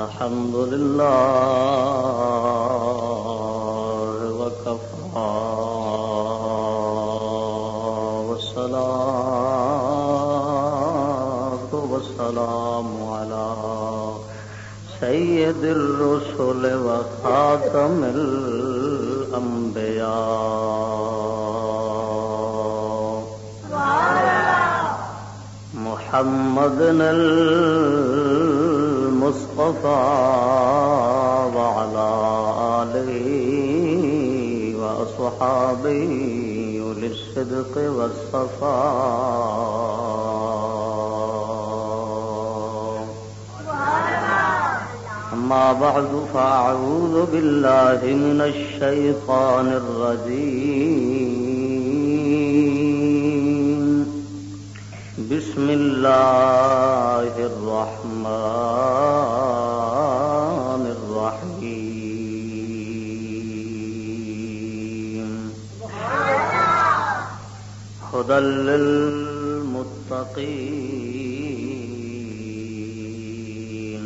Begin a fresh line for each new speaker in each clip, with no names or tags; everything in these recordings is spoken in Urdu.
الحمد لله وكفى والصلاة والسلام على سيد الرسل وخاتم الأنبياء محمد المصطفى وعلى آله وأصحابه أولي الصدق والصفاء أما بعد فأعوذ بالله من الشيطان الرجيم بسم الله الرحمن الرحيم هدى للمتقين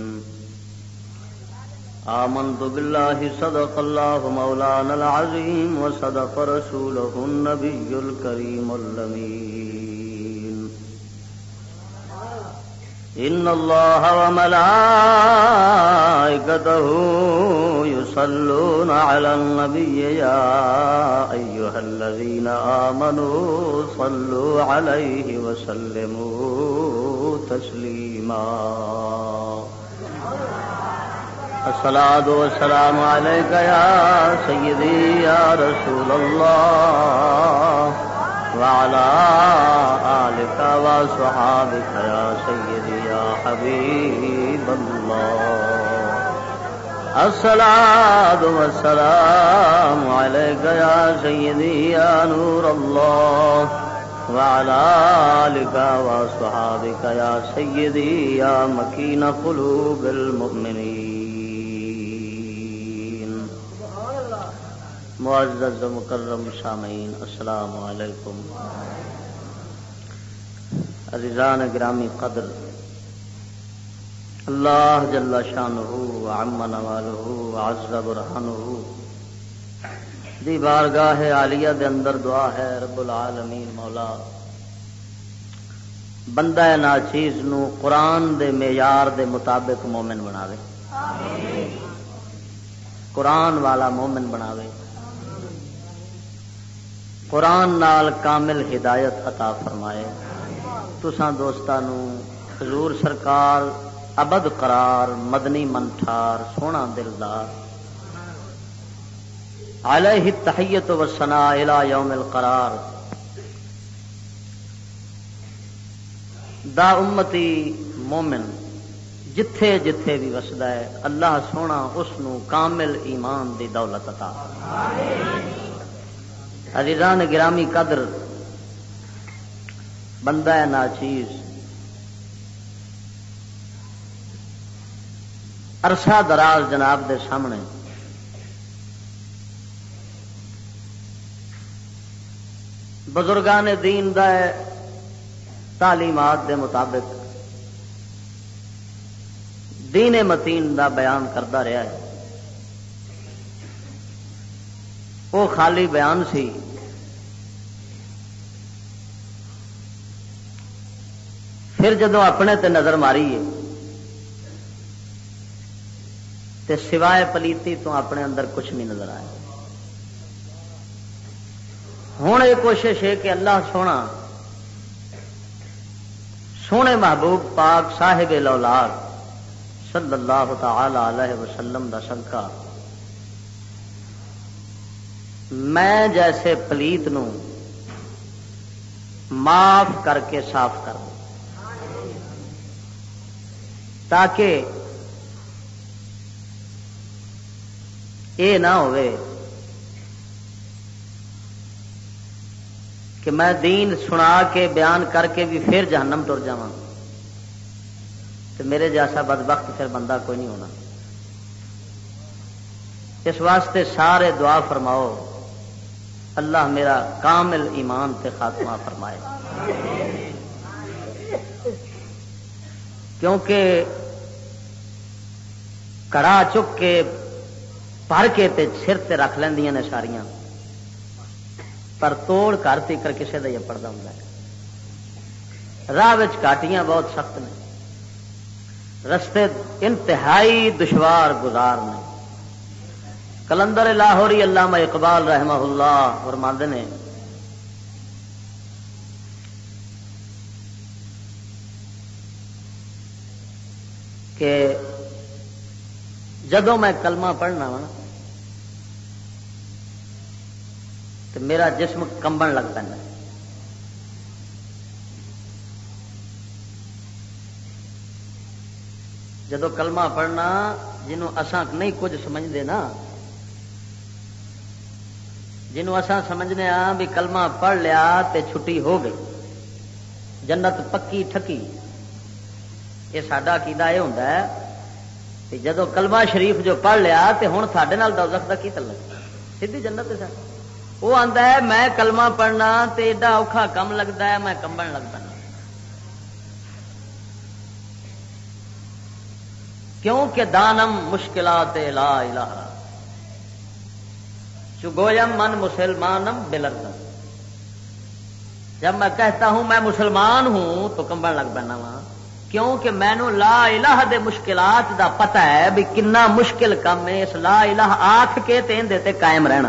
آمنت بالله صدق الله مولانا العظيم وصدق رسوله النبي الكريم الأمين إن الله وملائكته يصلون على النبي يا أيها الذين آمنوا صلوا عليه وسلموا تسليما الصلاة والسلام عليك يا سيدي يا رسول الله وعلى آلك وصحابك يا سيدي يا حبيب الله الصلاة والسلام عليك يا سيدي يا نور الله وعلى آلك وصحابك يا سيدي يا مكين قلوب المؤمنين معزز و مکرم سامعین السلام علیکم عزیزان گرامی قدر اللہ جل شانہ وعم نوالہ وعز برہانہ دی بارگاہ عالیہ دے اندر دعا ہے رب العالمین مولا بندہ ناچیز نو قرآن دے معیار دے مطابق مومن بناوے قرآن والا مومن بناوے قرآن نال کامل ہدایت عطا فرمائے تساں دوستانو حضور سرکار ابد قرار مدنی منٹھار سونا دلدار علیہ التحیۃ والثناء الی یوم القرار دا امتی مومن جتھے جتھے بھی وسدا ہے اللہ سونا اس نو کامل ایمان دی دولت عطا عزیزان گرامی قدر بندہ ناچیز عرصہ دراز جناب دے سامنے بزرگان دین دا تعلیمات دے مطابق دین متین دا بیان کرتا رہا ہے وہ خالی بیان سی پھر جدو اپنے تے نظر ماری ہے تے سوائے پلیتی تو اپنے اندر کچھ نہیں نظر آیا ہوں یہ کوشش ہے کہ اللہ سونا سونے محبوب پاک صاحب الاولاد صلی اللہ تعالی علیہ وسلم دا صدقہ میں جیسے پلیت نو معاف کر کے صاف کر دوں تاکہ یہ نہ ہوئے کہ میں دین سنا کے بیان کر کے بھی پھر جہنم ٹر جاواں تو میرے جیسا بدبخت پھر بندہ کوئی نہیں ہونا اس واسطے سارے دعا فرماؤ اللہ میرا کامل ایمان تے خاتمہ فرمائے کیونکہ کڑا چک کے بھر کے تے سر تے رکھ لیندیاں نے ساریاں، پر توڑ گھر تیکر کسے دا یہ پڑدا ہوندا ہے۔ راہ وچ کاٹیاں بہت سخت نے، رستے انتہائی دشوار گزار نے۔ کلندر لاہوری علامہ اقبال رحمہ اللہ فرماندے نے کہ جدوں میں کلمہ پڑھنا وا تو میرا جسم کمبن لگ پیندا ہے۔ جدو کلمہ پڑھنا جنوں اساں نہیں کچھ سمجھتے نا، جنوں اساں سمجھنے بھی کلمہ پڑھ لیا تے چھٹی ہو گئی، جنت پکی ٹھکی، یہ ساڈا عقیدہ یہ ہوندا ہے کہ جدو کلمہ شریف جو پڑھ لیا تے ہن ساڈے نال دوزخ دا کی تعلق، سیدھی جنت ہے۔ وہ آندا ہے میں کلمہ پڑھنا تے ایڈا اوکھا کم لگتا ہے میں کمبن لگ پانا، کیونکہ دانم مشکلات لا الہ چگویم من مسلمانم بلردم، جب میں کہتا ہوں میں مسلمان ہوں تو کمبن لگ پانا وا، کیونکہ مینوں لا الہ دے مشکلات دا پتہ ہے بھی کنا مشکل کام ہے اس لا الہ آکھ کے تے اندے تے قائم رہنا۔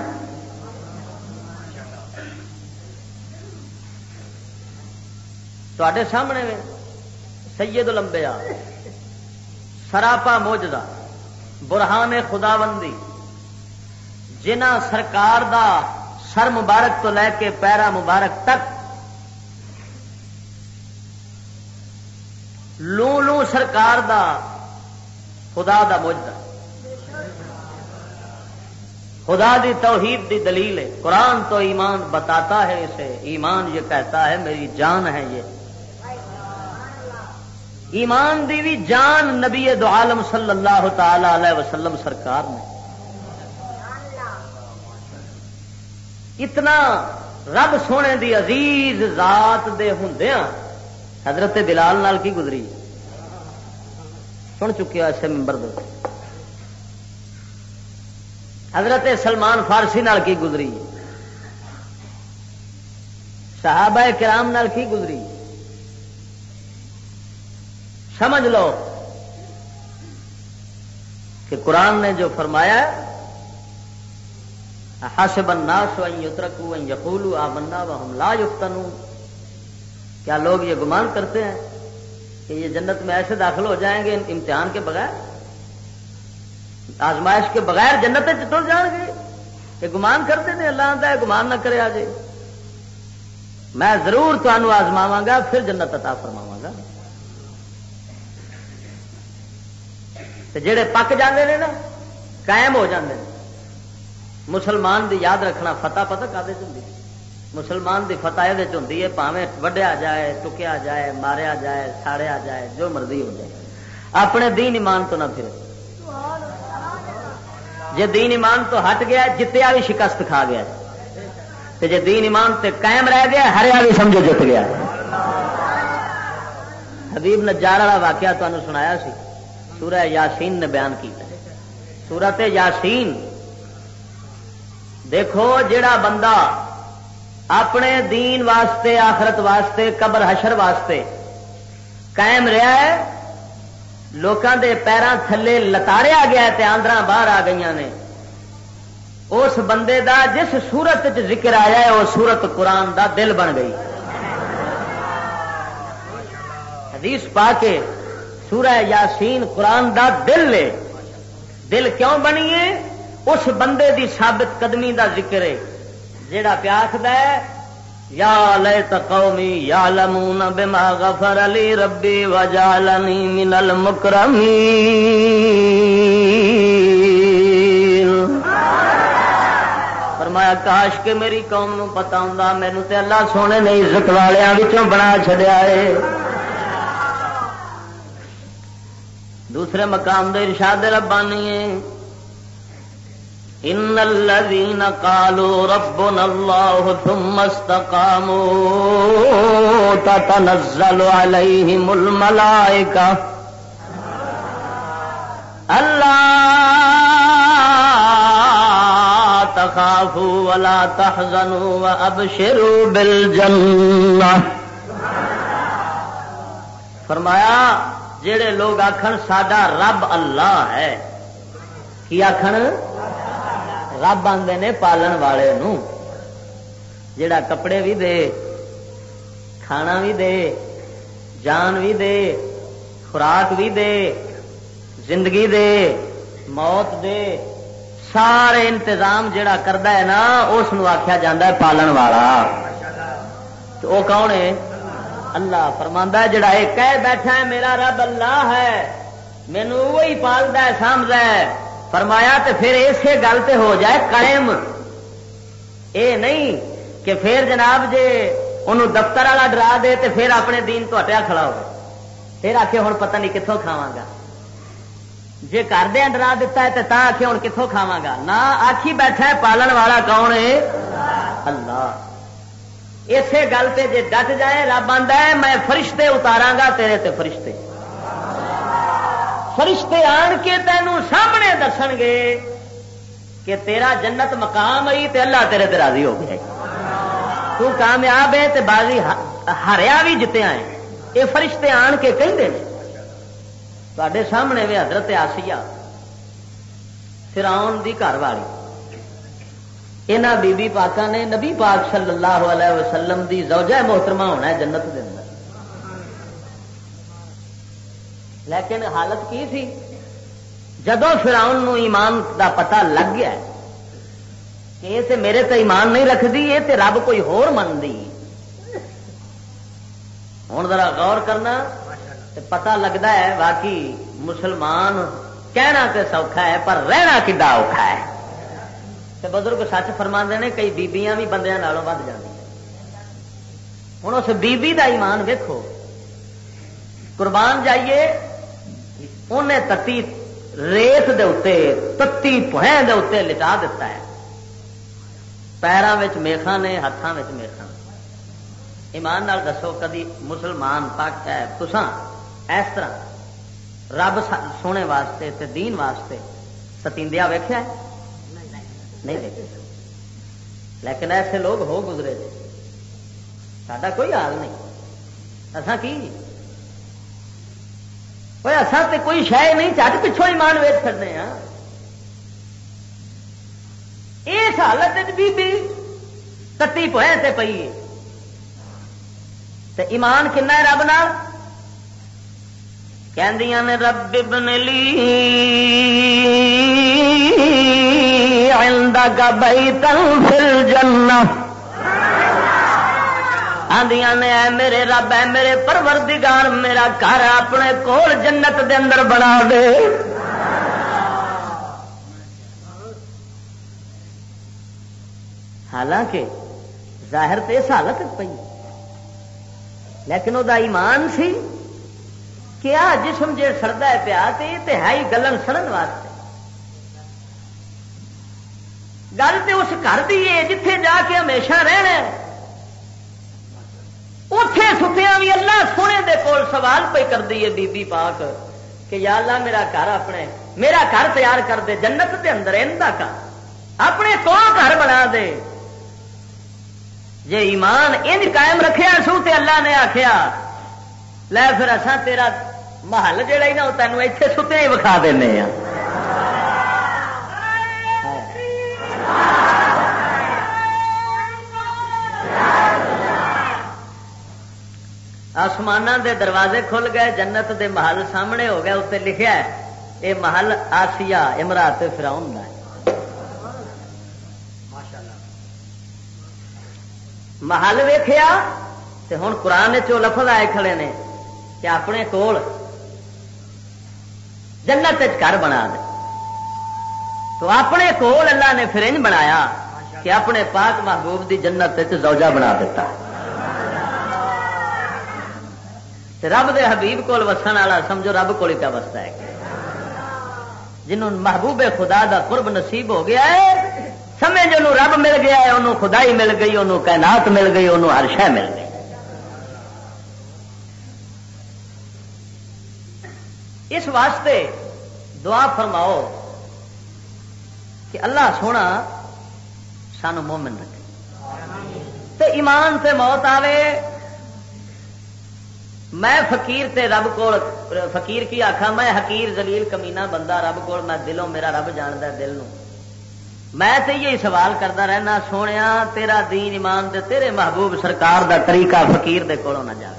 تواڈے سامنے سید الانبیاء سراپا موجزہ برہان خداوندی جنہ سرکار دا سر مبارک تو لے کے پیرا مبارک تک لوں لوں سرکار دا خدا دا موجزہ، خدا دی توحید دی دلیل ہے۔ قرآن تو ایمان بتاتا ہے اسے، ایمان یہ کہتا ہے میری جان ہے یہ، ایمان دی بھی جان نبی دو عالم صلی اللہ تعالی علیہ وسلم سرکار نے اتنا رب سونے دی عزیز ذات دے ہوندیاں حضرت بلال نال کی گزری سن چکے اسے ممبر دے، حضرت سلمان فارسی نال کی گزری، صحابہ کرام نال کی گزری۔ سمجھ لو کہ قرآن نے جو فرمایا حسب الناس ان یترکوا ان یقولوا آمنا وهم لا یفتنون، کیا لوگ یہ گمان کرتے ہیں کہ یہ جنت میں ایسے داخل ہو جائیں گے امتحان کے بغیر، آزمائش کے بغیر جنت میں چل جائیں گے؟ یہ گمان کرتے ہیں، اللہ آتا ہے گمان نہ کرے آجے، میں ضرور تمہیں آزماواں گا پھر جنت عطا فرماواں گا۔ جڑے پک جاندے نے نا قائم ہو جاندے نے۔ مسلمان دی یاد رکھنا فتح پتہ کادے چ ہوندی، مسلمان دی فتح یہ ہوندی ہے پاویں وڈیا جائے ٹکیا جائے ماریا جائے ساڑیا جائے جو مرضی ہو جائے، اپنے دین ایمان تو نہ پھرے۔ جے دین ایمان تو ہٹ گیا جتیا بھی شکست کھا گیا، تے جے دین ایمان تے قائم رہ گیا ہریا بھی سمجھو جت گیا۔ حبیب نجار والا واقعہ تمہیں سنایا سی، سورہ یاسین نے بیان کیا۔ سورۃ یاسین دیکھو جڑا بندہ اپنے دین واسطے آخرت واسطے قبر حشر واسطے قائم رہا ہے، لوکاں دے پیراں تھلے لتاڑیا گیا تے آندراں باہر آ گئیاں نے، اس بندے دا جس سورت وچ ذکر آیا ہے وہ سورت قرآن دا دل بن گئی۔ حدیث پا کے سورہ یاسین قرآن دا دل ہے۔ دل کیوں بنی ہے؟ اس بندے دی ثابت قدمی دا ذکر ہے جیڑا پیاکھدا ہے یا لیت قومی یعلمون بما غفر لی ربی وجعلنی من المکرمین۔ فرمایا کاش کہ میری قوم نو پتہ ہوندا مینوں تے اللہ سونے نے عزت والیاں وچوں بنا چھڈیا ہے۔ دوسرے مقام دے ارشاد ربانی ہے ان الذين قالوا ربنا الله ثم استقاموا تتنزل عليهم الملائكة اللہ تخافوا ولا تحزنوا وابشروا بالجنہ. فرمایا جڑے لوگ آکھن ساڈا رب اللہ ہے، کی آکھن؟ رب آندے نے پالن والے نو، جڑا کپڑے بھی دے، کھانا بھی دے، جان بھی دے، خوراک بھی دے، زندگی دے، موت دے، سارے انتظام جڑا کردا ہے نا اس نو آکھیا جاندا ہے پالن والا. تو وہ کون ہے؟ اللہ. فرماندا ہے جڑا یہ کہہ بیٹھا ہے میرا رب اللہ ہے، مینوں وہی پالدا ہے سامدا ہے، فرمایا تے پھر اسی گل تے ہو جائے قائم. اے نہیں کہ پھر جناب جے انہوں دفتر والا ڈرا دے تے پھر اپنے دین تو ہٹیا کھڑا ہو، پھر آخے ہوں پتہ نہیں کتوں کھاواں گا. جے کردیا ڈرا دیتا ہے تو آخے ہوں کتوں کھاواں گا. نہ آخی بیٹھا ہے پالن والا کون ہے؟ اللہ. اسی گل تے جے ڈٹ جائے رب آندا ہے میں فرشتے اتاراں گا تیرے تے فرشتے. فرشتے آن کے تینوں سامنے دسن گے کہ تیرا جنت مقام آئی تے اللہ تیرے تے راضی ہو گیا، تو کامیاب ہے تے بازی ہاریا بھی جتیا ہے. یہ فرشتے آن کے کہندے نے. تواڈے سامنے وی حضرت آسیہ فرعون دی گھر والی، انہاں بی بی پاکاں نے نبی پاک صلی اللہ علیہ وسلم دی زوجہ محترمہ ہونا ہے جنت دے اندر. لیکن حالت کی تھی جدو فرعون نو ایمان دا پتہ لگ گیا کہ یہ تے میرے تے ایمان نہیں رکھدی، یہ تے رب کوئی ہور مندی. ہن ذرا غور کرنا تے پتہ لگدا ہے واقعی مسلمان کہنا تے سوکھا ہے پر رہنا کڈا اوکھا ہے. تے بزرگ سچ فرماندے نے کئی بیبیاں بھی بندیاں نالوں ود جاندیاں. ہن اس بیبی دا ایمان ویکھو، قربان جائیے انہیں تتی ریت دے اتے تتی پوہیں دے اتے لٹا دیتا ہے، پیراں وچ میخاں نے، ہاتھاں وچ میخاں. ایمان نال دسو کدی مسلمان پاک ہے تساں اس طرح رب سونے واسطے تے دین واسطے ستیندیا ویکھیا ہے؟ نہیں دیکھا. لیکن ایسے لوگ ہو گزرے تھے، ساڈا کوئی حال نہیں. اساں کی اصل تے کوئی شے نہیں، چٹ پچھوں ایمان ویچ چڑنے ہاں. اس حالت بی تتی پوئے تے پئی تے ایمان کنا ہے رب نال؟ کہندیاں نے رب ابن لی عندک بیتا فی الجنہ. آندیاں نے اے میرے رب، اے میرے پروردگار، میرا گھر اپنے کول جنت دے اندر بنا دے. حالانکہ ظاہر تے اس حالت پئی لیکن وہ ایمان سی کہ آ جسم جے سڑدا ہے پیا تے ہے ہی گلن سڑن واسطے. گل تے اس گھر دی ہے جتھے جا کے ہمیشہ رہنا ہے. اتے ستیاں بھی اللہ سونے دے کول سوال پہ کر دی ہے بی بی پاک کہ یا اللہ میرا گھر اپنے میرا گھر تیار کر دے جنت دے اندر اندا کا اپنے کو گھر بنا دے. جے ایمان انج قائم رکھیا سو تے اللہ نے آخیا لے پھر اساں تیرا محل جہا ہی نا تینوں اتنے ستیاں ہی وکھا دینے ہاں. آسمان دے دروازے کھل گئے، جنت دے محل سامنے ہو گئے. اتنے لکھیا ہے اے محل آسیہ امراۃ فرعون دا ہے. محل ویکھیا تے ہن قرآن چو لفظ آئے کھڑے نے کہ اپنے کول جنت گھر بنا دے. تو اپنے کول اللہ نے فرنج بنایا کہ اپنے پاک محبوب دی جنت زوجہ بنا دیتا. رب دے حبیب کول وسن والا سمجھو رب کول ہی پیا وستا ہے. جنہوں محبوب خدا دا قرب نصیب ہو گیا ہے سمجھ انہوں رب مل گیا ہے، انہوں خدائی مل گئی، انہوں کائنات مل گئی، انہوں ہر شے مل گئی. اس واسطے دعا فرماؤ کہ اللہ سونا سانو مومن رکھے تے ایمان تے موت آوے. میں فقیر تے رب کو فقیر کی آخا میں حقیر ذلیل کمینہ بندہ رب کو میں دلوں میرا رب جاندا دل نو. میں تے یہی سوال کرتا رہنا سونیا تیرا دین ایمان دے تیرے محبوب سرکار دا طریقہ فقیر دے کولوں نہ جاوے.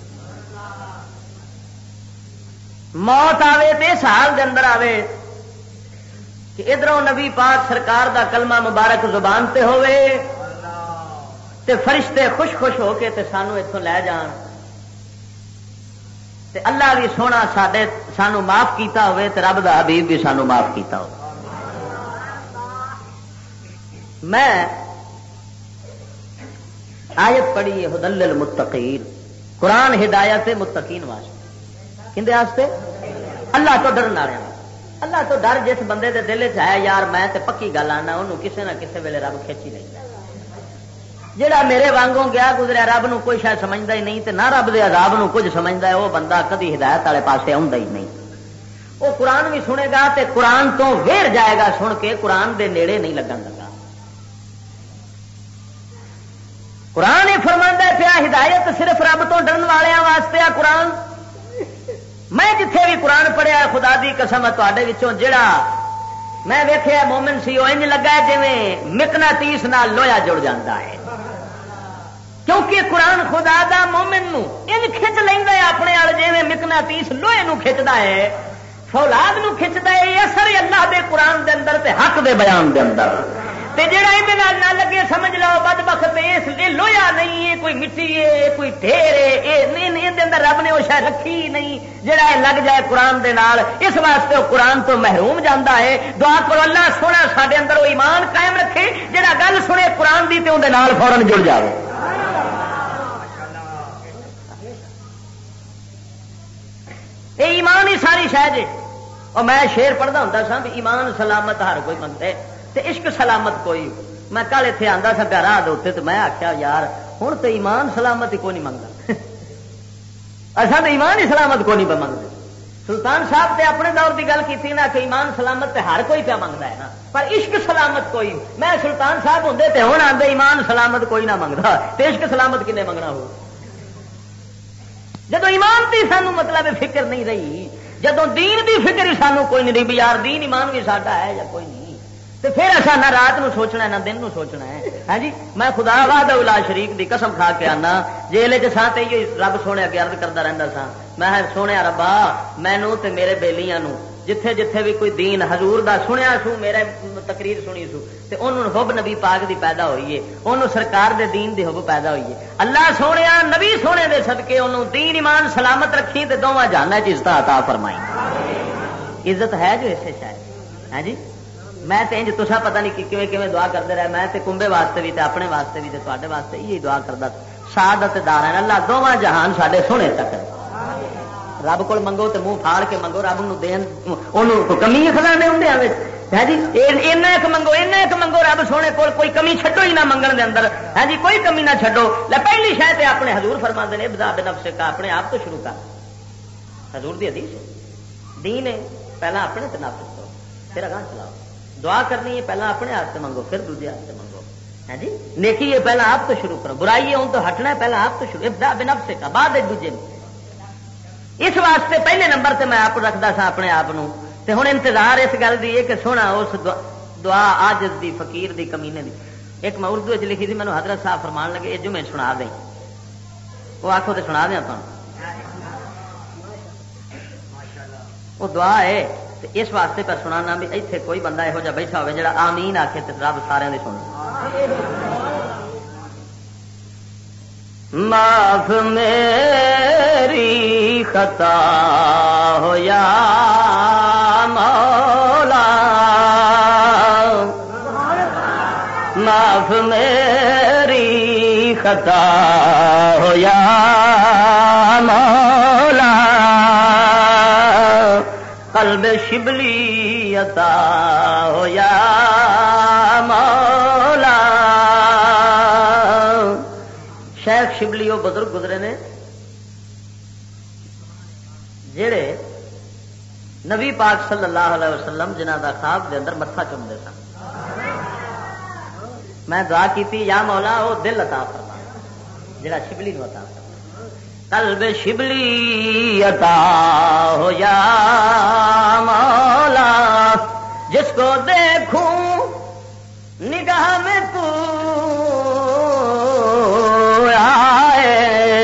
موت آوے تے اس حال دے اندر آوے کہ ادھروں نبی پاک سرکار دا کلمہ مبارک زبان تے ہوئے تے فرشتے خوش خوش ہو کے تے سانو اتوں لے جان تے اللہ بھی سونا سانو معاف کیتا ہوئے تے رب دا حبیب بھی سانو معاف کیتا ہو. میں آیت پڑھی ہے ہدل للمتقین قرآن ہدایت متقین واسطے کندے واسطے اللہ تو ڈرن والے. اللہ تو ڈر جس بندے دے دل چ ہے یار میں تے پکی گل آنا انہوں کسے نہ کسے ویلے رب کھچی لینا. جڑا میرے وانگوں گیا گزریا رب نو کوئی شاید سمجھدا ہی نہیں تے نہ رب دے عذاب نو کچھ سمجھدا ہے وہ بندہ کدی ہدایت والے پاسے آوندا ہی نہیں. وہ قرآن بھی سنے گا تے قرآن تو ویر جائے گا سن کے قرآن دے نیڑے نہیں لگن لگا. قرآن ہی فرماندا ہے پیا ہدایت صرف رب تو ڈرن والےاں واسطے آ. قرآن میں جتھے بھی قرآن پڑھیا خدا دی قسم تواڈے وچوں جڑا میں ویکھیا مومن سی وہ انج لگا جویں مقناطیس نال لوہا جڑ جاندا ہے. کیونکہ قرآن خدا دا مومن نو انج کھچ لیندا ہے اپنے ال جویں مقناطیس لوہے نو کھچدا ہے فولاد نو کھچدا ہے. یہ اثر اللہ دے قرآن دے اندر تے حق دے بیان دے اندر تے جڑا ایں نال نہ لگے سمجھ لو بدبخت اس دے لویا نہیں ہے کوئی مٹی ہے کوئی ڈھیر ہے اے نہیں دے اندر رب نے وہ شے رکھی نہیں جڑا لگ جائے قرآن دے نال اس واسطے وہ قرآن تو محروم جاندا ہے. دعا کرو اللہ سونا ساڈے اندر وہ ایمان قائم رکھے جڑا گل سنے قرآن دی تے اون دے نال فورن جڑ جاوے. اے ایمان ہی ساری شے جے. اور میں شعر پڑھدا ہوندا سا بھی ایمان سلامت ہر کوئی منگدا ہے تے عشق سلامت کوئی. میں کل اتنے آتا سا راہ دے تو میں آخیا یار ہوں تو ایمان سلامت ہی کوئی نہیں منگتا. اصل تو ایمان ہی سلامت کو نہیں پہ منگتے. سلطان صاحب تے اپنے دور کی گل کی نا کہ ایمان سلامت تے ہر کوئی پہ منگتا ہے نا پر عشق سلامت کوئی. میں سلطان صاحب ہوں تو ہوں آتے ایمان سلامت کوئی نہ منگتا تو عشق سلامت کنے منگنا ہو. جدو ایمان کی سانو مطلب فکر نہیں رہی جدو دین دی فکر ہی سانو کوئی نہیں رہی بھی یار دین ایمان بھی ساڈا ہے یا کوئی نہیں تو پھر ایسا نہ رات نو سوچنا ہے نہ دن نو سوچنا ہے. ہاں جی میں خدا وحدہ لا شریک دی قسم کھا کے آنا جیلے چ سا تے رب سونے اگے عرض کرتا رہتا سا میں سونے ربا مینوں تے میرے بیلیاں نو جتھے جتھے بھی کوئی دین حضور دا سنیا سو میرے تقریر سنی سو تے انہوں حب نبی پاک دی پیدا ہوئی ہے انہوں سرکار دے دین دی حب پیدا ہوئی ہے. اللہ سونے نبی سونے دے صدقے انہوں دین ایمان سلامت رکھی تے دوواں جہاناں وچ عزت عطا فرمائی. عزت ہے جو اسے شاید. ہاں جی میں تے انج تساں پتہ نہیں کیویں کیویں دعا کرتے رہے میں تے کنبے واسطے بھی تے اپنے واسطے بھی تے تواڈے واسطے یہی دعا کردا سعادت دارین اللہ دوواں جہان ساڈے سونے تک. رب کو منگو تے منہ پھاڑ کے منگو رب نو دین انہوں کمی خزانے ہوندے ہیں ہاں جی اینا ایک منگو رب سونے کول کوئی کمی چھڈو ہی نہ منگن دے اندر. ہاں جی کوئی کمی نہ چھڈو. پہلی شے تے اپنے حضور فرماندے نے ابدا بنفس کا اپنے آپ تو شروع کر. حضور دی حدیث دین ہے پہلا اپنے تے نفس کرو پھر اگاں چلاؤ. دعا کرنی ہے پہلا اپنے ہاتھ سے منگو پھر دوسرے ہاتھ سے منگو. ہے جی نیکی ہے پہلا آپ تو شروع کرو برائی ہے ان تو ہٹنا ہے پہلا آپ تو شروع ابدا بنفس کا بعد ایک دوسرے. اس واسطے پہلے نمبر تے میں آپ رکھدا سا اپنے آپ تے ہن انتظار اس گل دی ہے کہ سونا اس دعا عاجز دی فقیر دی کمینے دی. ایک میں اردو وچ لکھی تھی مینوں حضرت صاحب فرمان لگے یہ جمعے سنا دیں وہ آکھو تے سنا دیاں تانوں. وہ دعا ہے اس واسطے پر سنانا بھی ایتھے کوئی بندہ یہو جا بیٹھا ہوئے جڑا آمین آکھے تے رب سارے دی سن. معاف میری خطا ہو یا مولا معاف میری خطا ہو یا مولا قلب شبلی عطا ہو یا مولا. شیخ شبلی وہ بزرگ گزرے نے جڑے نبی پاک صلی اللہ علیہ وسلم جنہ دا خواب دے اندر متھا چومدے سن. میں دعا کیتی یا مولا وہ دل عطا فرما جڑا شبلی نو عطا فرما. قلب شبلی عطا ہو یا مولا جس کو دیکھوں نگاہ میں تو آئے.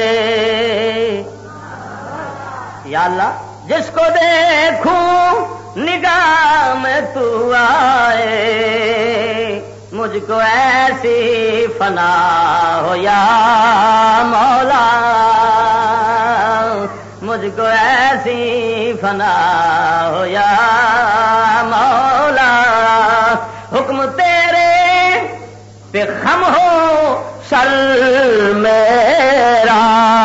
یا اللہ جس کو دیکھوں نگاہ میں تو آئے مجھ کو ایسی فنا ہو یا مولا مجھ کو ایسی فنا ہو یا مولا. حکم تیرے پہ خم ہو سر میرا.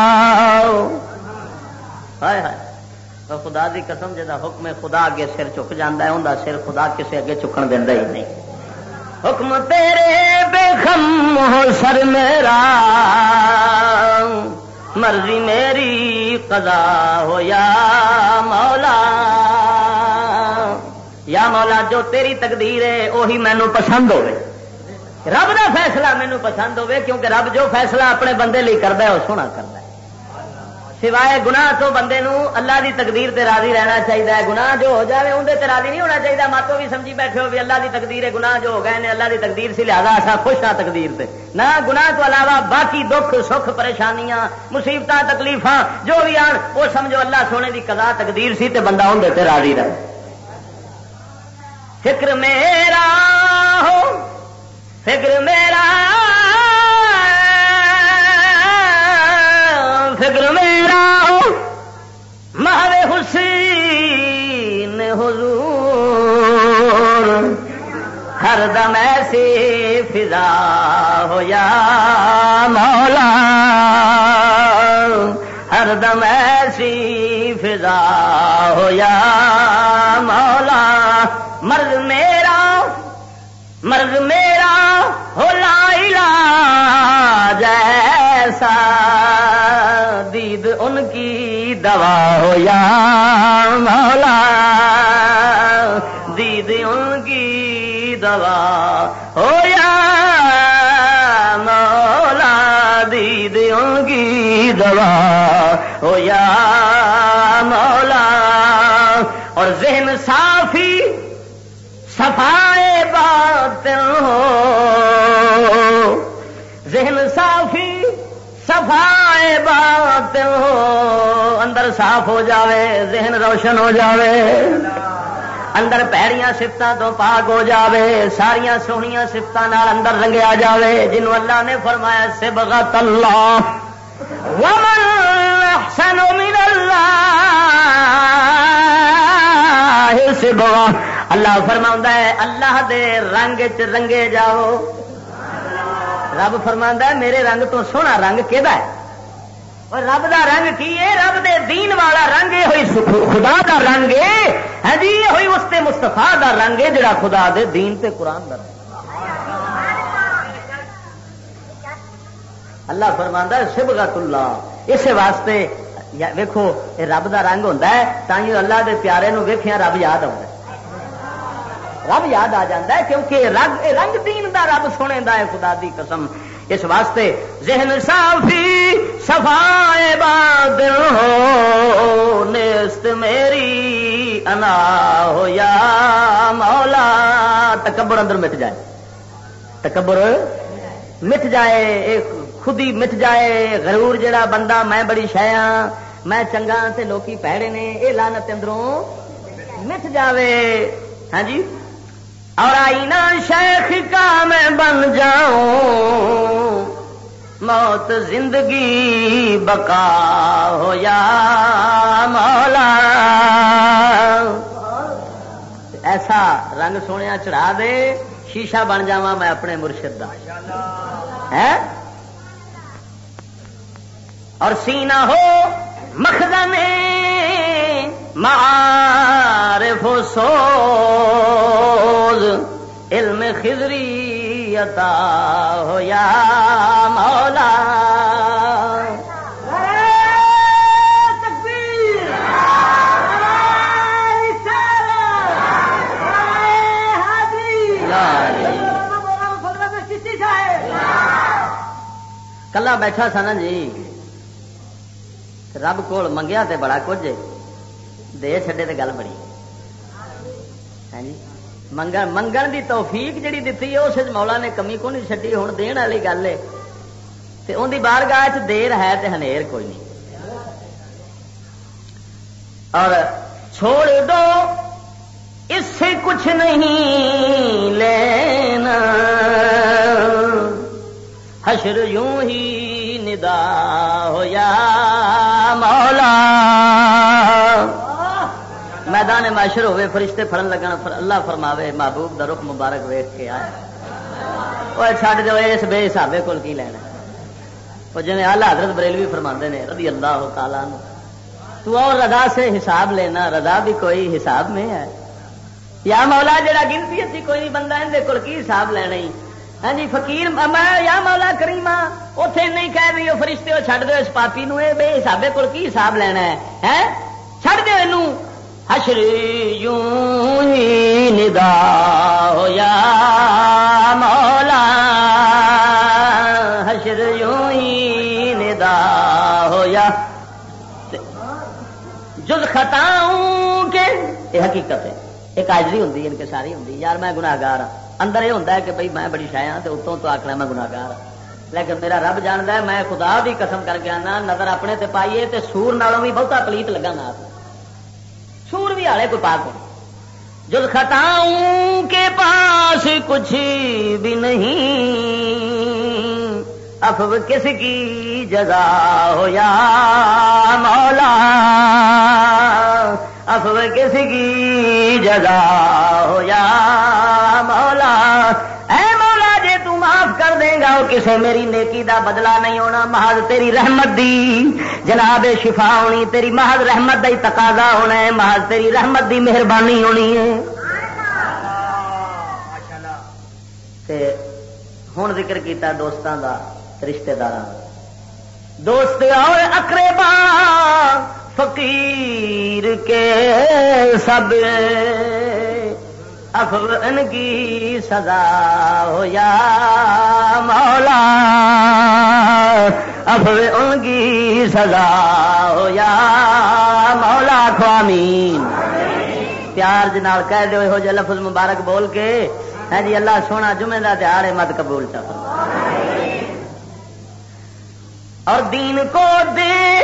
ہائے ہائے خدا دی قسم جدا حکم خدا اگے سر چک جاندہ ہے اوندا سر خدا کسے اگے چکن دیندا ہی نہیں. حکم تیرے بے خم ہو سر میرا مرضی میری قضا ہو یا مولا. یا مولا جو تیری تقدیر ہے وہی مینوں پسند ہوے. رب دا فیصلہ مینوں پسند ہوے کیونکہ رب جو فیصلہ اپنے بندے لئی کردا ہے وہ سونا کردا ہے. سوائے گناہ تو بندے نو اللہ دی تقدیر تے راضی رہنا چاہیے. گناہ جو ہو جائے اندر تے راضی نہیں ہونا چاہیے. ماتو بھی سمجھی بیٹھے ہو بھی اللہ دی تقدیر ہے, گناہ جو ہو گئے نے اللہ دی تقدیر سے لہذا ایسا خوش ہاں تقدیر تے. نہ گناہ تو علاوہ باقی دکھ سکھ پریشانیاں مصیبتاں تکلیفاں جو بھی آن وہ سمجھو اللہ سونے دی قضا تقدیر سی تے بندہ اندر تے راضی رہے. فکر میرا ہو فکر میرا فکر میرا محو حسین حضور ہر دم ایسی فضا ہو یا مولا ہر دم ایسی فضا ہو یا مولا. مرض میرا ہو لا علاج ایسا دید ان کی دوا ہو یا مولا دید ان کی دوا ہو یا مولا دید ان کی دوا ہو یا مولا. اور ذہن صافی صفائے باطن ہو ذہن صافی صفائے باطن ہو اندر صاف ہو جاوے ذہن روشن ہو جاوے اندر پیڑیاں صفتاں تو پاک ہو جاوے ساریاں سونیاں صفتاں نال اندر رنگیا جاوے. جنوں اللہ نے فرمایا صبغۃ اللہ ومن احسن من اللہ صبغہ. اللہ فرماؤں ہے اللہ دے رنگ چ رنگے جاؤ. رب فرماؤں ہے میرے رنگ تو سونا رنگ کیدا ہے اور رب دا رنگ کی ہے رب دے دین والا رنگ ہے ہوئی خدا دا رنگ ہے جی ہوئی اس تے مصطفیٰ دا رنگ ہے جڑا خدا دے دین تے قرآن دا رنگ. اللہ فرماؤں ہے صبغۃ اللہ. اس واسطے ویکھو رب دا رنگ ہوندا ہے تائیں اللہ دے پیارے نو ویکھیا رب یاد آوندا ہے رب یاد آ جاتا ہے کیونکہ رنگ دین دا رب سونے دا ہے خدا دی قسم. اس واسطے ذہن صافی صفائے باطن ہو نیست میری انا ہو یا مولا. تکبر اندر مٹ جائے تکبر مٹ جائے خودی مٹ جائے. غرور جڑا بندہ میں بڑی شیاں میں چنگا تے لوکی پیڑے نے یہ لعنت اندروں مٹ جاوے. ہاں جی اور آئینہ شیخ کا میں بن جاؤں موت زندگی بقا ہو یا مولا. ایسا رنگ سونے چڑھا دے شیشہ بن جاواں میں اپنے مرشد دا ہے اور سینہ ہو مخزن معارف و سوز علم خضری عطا ہو یا مولا. تکبیر بیٹھا سا نا جی رب کول منگیا تے بڑا کچھ دے چھڈے تے گل بڑی ہے جی منگن دی توفیق جڑی دتی ہے اس مولا نے کمی کو نہیں چھڈی ہن دین والی گل ہے تے اون دی بارگاہ وچ دیر ہے تے ہنیر کوئی نہیں اور چھوڑ دو اس سے کچھ نہیں لینا حشر یوں ہی ندا ہو یا مولا میدان معاشر ہوئے فرشتے پھڑن لگن اللہ فرماوے محبوب دا رخ مبارک ویکھ کے آئے اوے چھڈ جو اس بے حسابے کول کی لینا او جویں اعلی حضرت بریلوی فرماندے نے رضی اللہ تعالی عنہ تو اور رضا سے حساب لینا رضا بھی کوئی حساب میں ہے یا مولا جڑا گنتی اچھی کوئی نہیں بندہ اندے کول کی حساب لینا ہی ہاں جی فقیر میں یا مولا کریمہ اوتھے نہیں کہہ رہی ہو فرشتے ہو چھڈ دو اس پاپی نو اے بے حسابے کول کی حساب لینا ہے چھڈ دو اینو حشر یوں ہی ندا ہو یا مولا حشر یوں ہی ندا ہو یا جز خطاؤں کے یہ حقیقت ہے ایک عاجزی ہوندی ان کے ساری ہوندی یار میں گناہگار ہاں اندر یہ ہوتا ہے کہ بھائی میں بڑی شاید ہاں تو اتوں تو آخنا میں گناہگار ہاں لیکن میرا رب جانتا ہے میں خدا بھی قسم کر کے آنا نظر اپنے تے پائیے تے سور نالوں بھی بہتا پلیت لگا نہ سور بھی ہالے کوئی پاک ہو جز خطاؤں کے پاس کچھ بھی نہیں افو کس کی جزا ہو یا مولا افو کس کی جزا ہو یا مولا اے مولا جے تو معاف کر دے گا وہ کسے میری نیکی دا بدلہ نہیں ہونا محض تیری رحمت دی جناب شفا ہونی تیری محض رحمت دا ہی تقاضا ہونا ہے محض تیری رحمت دی مہربانی ہونی ہے تے ہن ذکر کیتا دوستاں دا رشتہ داراں دوست اور اقربا فقیر کے سب عفو ان کی سزا ہو یا مولا عفو ان کی سزا ہو یا مولا آمین پیار جنال کہہ دو ہو جے لفظ مبارک بول کے ہے جی اللہ سونا جمعے دا دیہاڑے مت قبول چا اور دین کو دے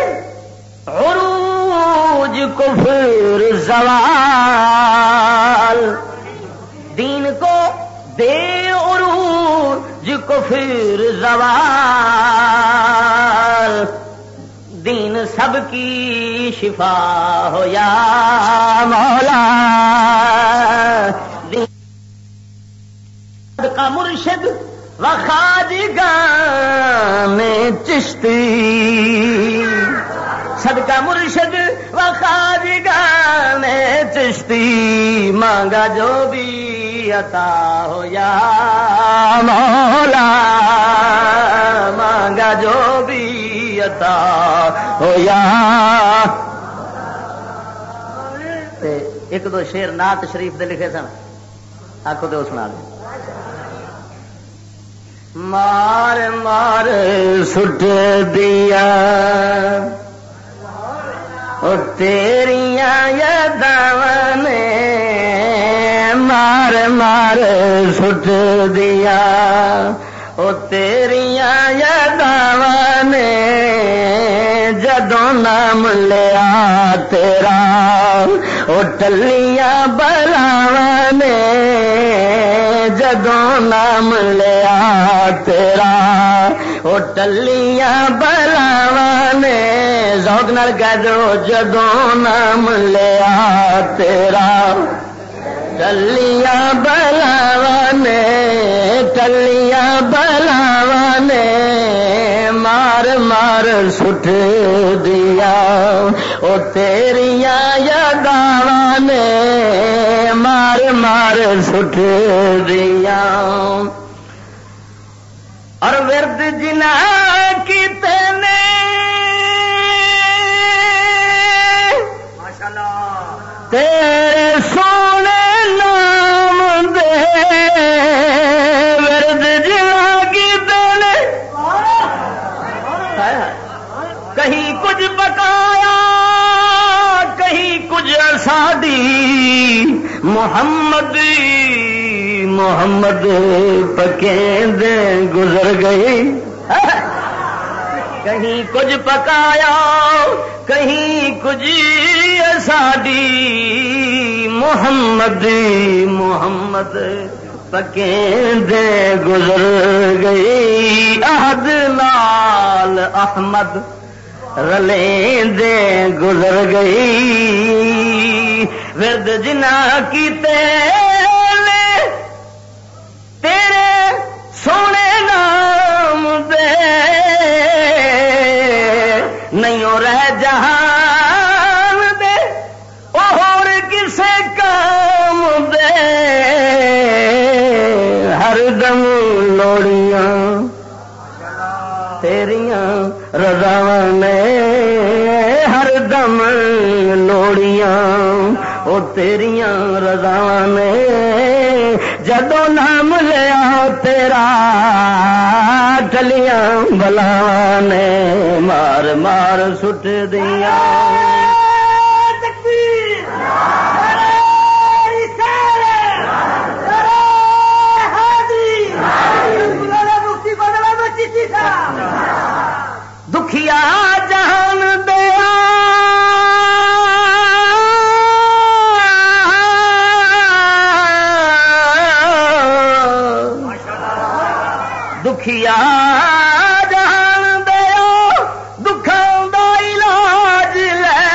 عروج کفر زوال دین کو دے عروج کفر زوال دین سب کی شفا ہو یا مولا دین کا مرشد و خواجگان چشتی صدقہ مرشد و خواجگان چشتی مانگا جو بھی عطا ہو یا مولا مانگا جو بھی عطا ہو یا ایک دو شعر نعت شریف دے لکھے سن آخو دے سنا لیں مار مار سٹ دیا او تیریاں یاداں نے مار مار سٹ دیا او تیریاں یاداں نے جدوں نام لیا تیرا او ٹلیاں بلاواں نے جدوں نام لیا تیرا او ٹلیاں بلاواں نے ذوق نال کہہ دو جدوں نام لیا تیرا ٹلیاں بلاواں نے ٹلیاں بلاواں نے مار مار سٹ دیا او تیریاں یاداں نے مار مار سٹ دیا اور ورد جنا کی تینے تیرے سونے نام دے ورد جنا کی تینے محمد محمد پکیندے گزر گئی کہیں کچھ پکایا کہیں کچھ ساڈی محمد محمد پکیندے گزر گئی عہد نال احمد رلیندے گزر گئی ورد جنا کیتے تیرے سونے نام دے نہیں رہ جہان دے اور کسے کام دے ہر دم لوڑیاں تیریاں رضاواں نے ہر دم لوڑیاں او تیریاں رضاواں نے جدوں نام لیا تیرا ٹلیاں بلاواں نے مار مار سٹ دیاں دکھیا جہان دیا دکھیا جہان دیا دکھاں دا علاج لے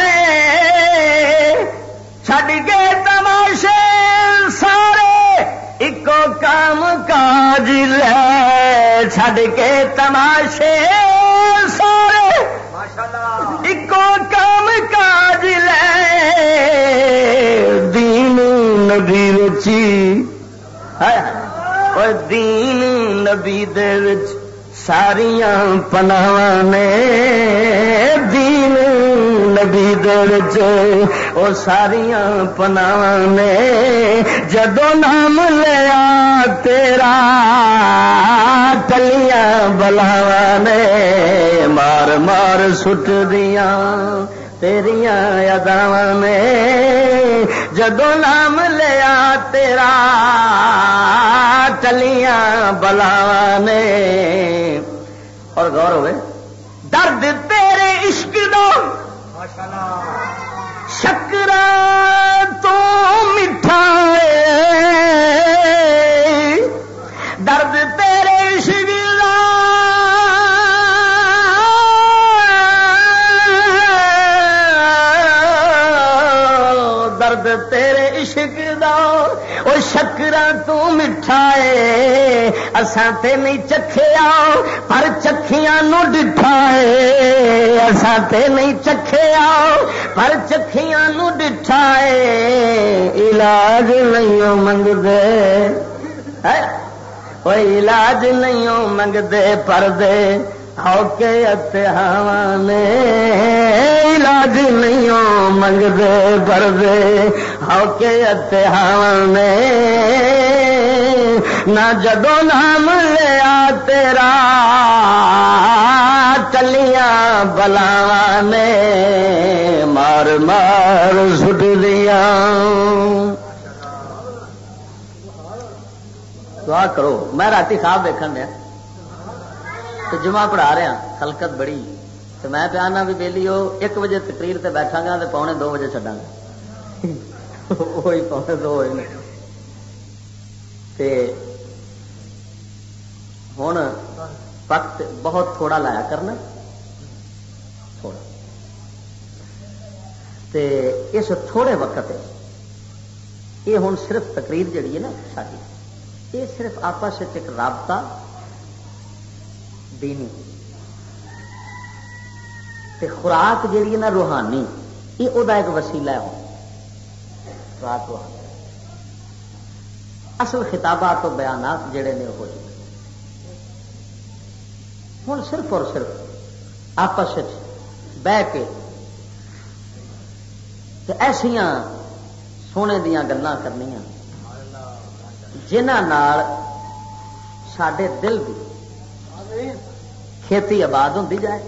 چھڈ کے تماشے سارے اکو کام کاج لے چھڈ کے تماشے سارے اکو کام کاج لے دین نبی رچی اور دین نبی دے وچ ساریاں پناواں نے دین نبی دے وچ او ساریاں پناواں نے جدوں نام لیا تیرا ٹلیاں بلاواں نے مار مار سٹ دیاں تیریاں یاداواں نے جدوں نام لیا تیرا ٹلیاں بلاواں نے اور غور ہوئے درد تیرے عشق دا شکراں تو میٹھا درد تیرے عشق دا درد تیرے عشق دا او شکراں تو میٹھا ہے اساں تے نہیں چکھیا پر چکھیاں نو ڈٹھا ہے اساں تے نہیں چکھیا پر چکھیاں نو ڈٹھا ہے علاج نہیں منگدے او علاج نہیں منگدے پردے ہو کے اتہاواں نے علاج نہیں منگدے پردے ہو کے اتہاواں نے نہ جدوں نام لیا تیرا ٹلیاں بلاواں نے مار مار سٹ دیاں دعا کرو میں راتی خواب دیکھن دیا تو جمعہ پڑھا رہا خلقت بڑی تو میں پیانا بھی بیلی ہو 1 بجے تقریر تے بیٹھا گا تو 1:45 بجے چڈا گا وہی 1:45 ہوئے ہوں وقت بہت تھوڑا لایا کرنا تھوڑا تے اس تھوڑے وقت یہ ہوں صرف تقریر جڑی ہے نا ساری یہ صرف آپس ایک رابطہ دینی تے خوراک جیڑی ہے نا روحانی یہ وہ ایک وسیلہ ہے خوراک روحانی اصل خطابات و بیانات جڑے نے ہو چکے ہوں صرف اور صرف آپس بہ کے ایسیاں سونے دیاں گلاں کرنیاں جنہاں نال ساڈے دل بھی کھیتی آباد ہوتی جائے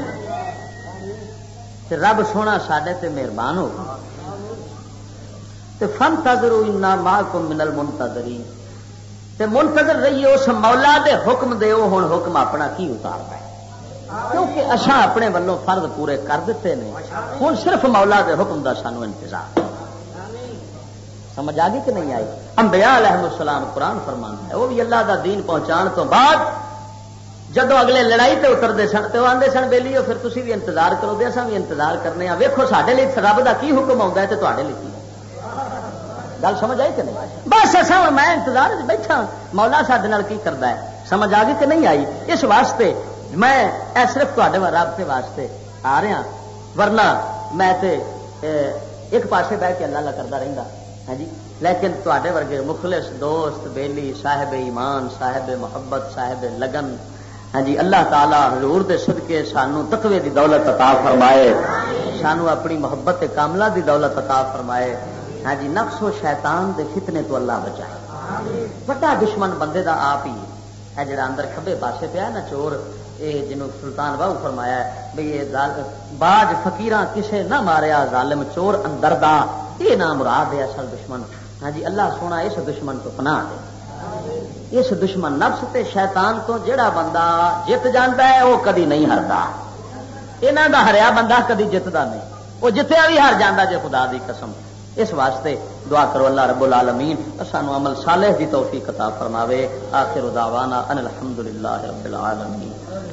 رب سونا ساڈے تے مہربان ہو تے فانتظروا انا معکم من المنتظرین، تے منتظر رہیے اس مولا دے حکم دے، وہ ہن حکم اپنا کی اتاردا ہے، کیونکہ اساں اپنے والوں فرض پورے کر دیتے ہیں، ہن صرف مولا دے حکم دا سانو انتظار۔ سمجھ آ گئی کہ نہیں آئی؟ انبیاء علیہ السلام قرآن فرماندا ہے وہ بھی اللہ دا دین پہنچان تو بعد جدو اگلے لڑائی تے اترتے سن تو آندے سن بیلیو پھر تسی بھی انتظار کرو دے، اساں بھی انتظار کرنے ہاں، ویکھو ساڈے لیے رب دا کی حکم آوندا ہے تے تواڈے لیے کی۔ گل سمجھ آئی کہ نہیں؟ بس اساں ہن میں انتظار وچ بیٹھا، مولا ساڈے نال کی کردا ہے، سمجھ آ گئی کہ نہیں آئی؟ اس واسطے میں اے صرف تواڈے رابطے واسطے آ رہا، ورنہ میں تے ایک پاسے بیٹھ کے اللہ اللہ کردا رہندا، ہاں جی، لیکن تواڈے ورگے مخلص دوست بیلی صاحب ایمان صاحب محبت صاحب لگن، ہاں جی، اللہ تعالی حضور دے صدقے سانو تقوی دی دولت عطا فرمائے، سانو اپنی محبت کاملہ دی دولت عطا فرمائے، ہاں جی، نفس و شیطان دے فتنے تو اللہ بچائے۔ بڑا دشمن بندے دا آپ ہی ہے جڑا اندر کھبے پاسے پیا نا چور، یہ جنوں سلطان باہو فرمایا ہے بھئی یہ باج فقیراں کسے نہ ماریا ظالم چور اندر دا، یہ نہ مراد ہے اصل دشمن، ہاں جی، اللہ سونا اس دشمن تو پناہ دے، اس دشمن نفس تے شیطان تو جڑا بندہ جت جاندا ہے وہ کدی نہیں ہردا، انہاں دا ہریا بندہ کدی جتدا نہیں، وہ جتیا بھی ہار جاندا جے خدا دی قسم۔ اس واسطے دعا کرو اللہ رب العالمین سانو عمل صالح دی توفیق عطا فرماوے۔ آخر دعوانا ان الحمدللہ رب العالمین۔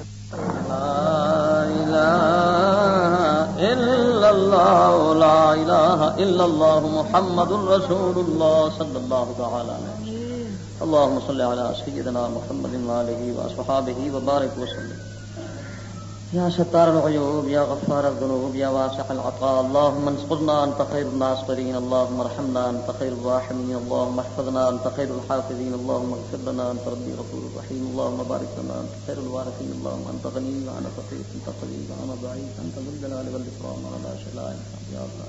لا الہ الا اللہ لا الہ الا اللہ محمد رسول اللہ صلی اللہ تعالی علیہ وسلم۔ اللهم صل على سيدنا محمد وآله وصحبه وبارك وسلم۔ یا ستار العیوب یا غفار الذنوب یا واسع العطاء، اللهم انصرنا انت خیر الناصرین، اللهم ارحمنا انت خیر الراحمین، اللهم احفظنا انت خیر الحافظین، اللهم اغفر لنا انت ربی غفور رحیم، اللهم بارک لنا انت خیر الوارثین، اللهم انت غنی وانا فقیر انت قوی وانا ضعیف انت ذو الجلال والاکرام ولا شاء الا یا اللہ۔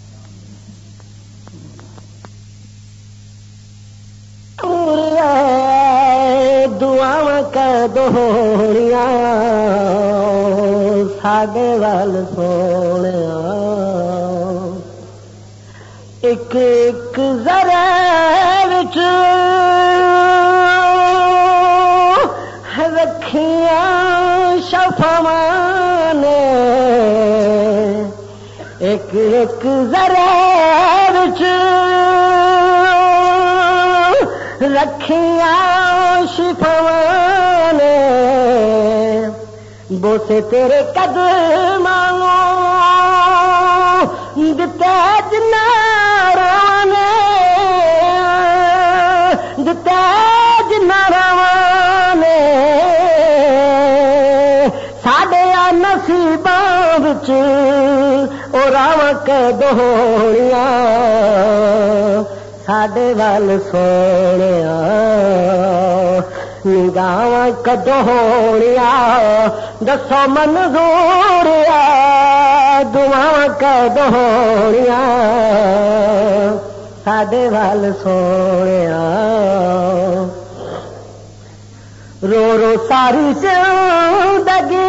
دعاواں کدوڑیاں ساڈے وال سونیا، ایک ایک ذرے وچ رکھیاں شفاواں نے، ایک ایک ذرے وچ رکھیاں شفاواں نے، بوسے تیرے قدماں دتے جناراں نے، دتے جناراں نے، ساڈے نصیباں وچ او راواں کدوڑیاں ساڈے وال سونیا، نگاواں کدوڑیاں دسو منظوریا، دعاواں کدوڑیاں ساڈے وال سونیا، رو رو ساری زندگی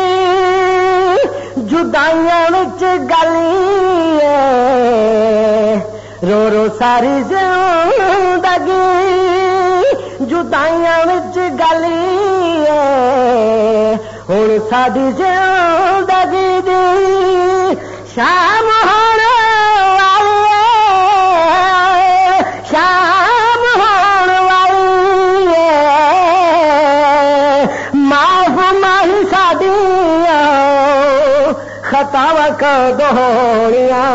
جدائیاں وچ گلی ہے، رو رو ساری زندگی جدائیاں وچ گلی ہے، ہن ساڈی زندگی دی شام ہون والی ہے، شام ہون والی ہے، معاف ماہی ساڈیاں خطاواں کدوڑیاں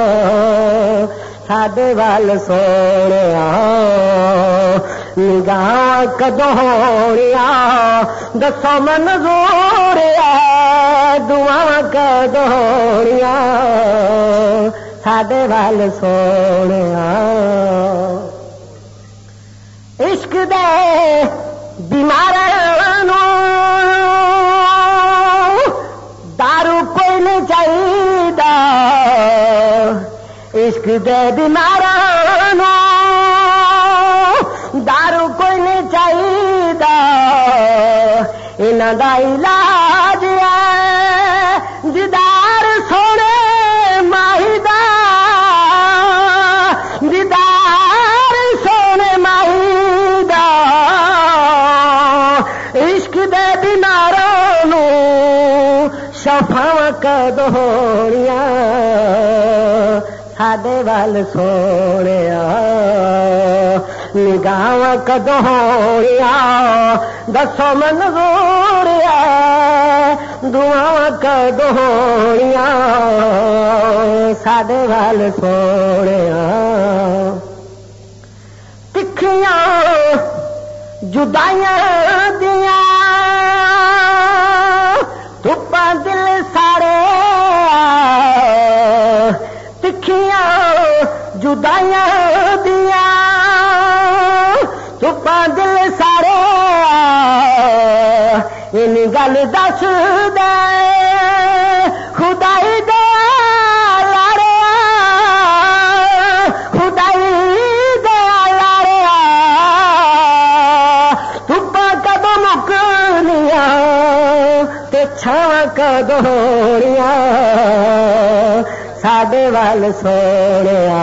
ساڈے وال سونیا، نگاہ کدوڑیاں دسو منظوریا، دعاواں کدوڑیاں ساڈے وال سونیا، عشق دے بیماراں نوں دارو کوئی نہیں چاہیدا، عشق دے بیماراں نوں دارو کوئی نہیں چاہیدا، انہاں دا علاج ہے دیدار سونے ماہی دا، کدو ہونیاں ساڈے وال سونیا نگاہ کدو ہونیاں دسو منظور دعا کدو ہونیاں ساڈے وال سونیا تکھیاں جدائیاں دیاں دھپا دل سارے تکھیاں جدائیاں دیاں دھپا دل سارے ان گل دس دے خدائی دے لارے خدائی دے لارے دھپا کدو مکنیاں چھاں کدو ہونیاں ساڈے وال سونیا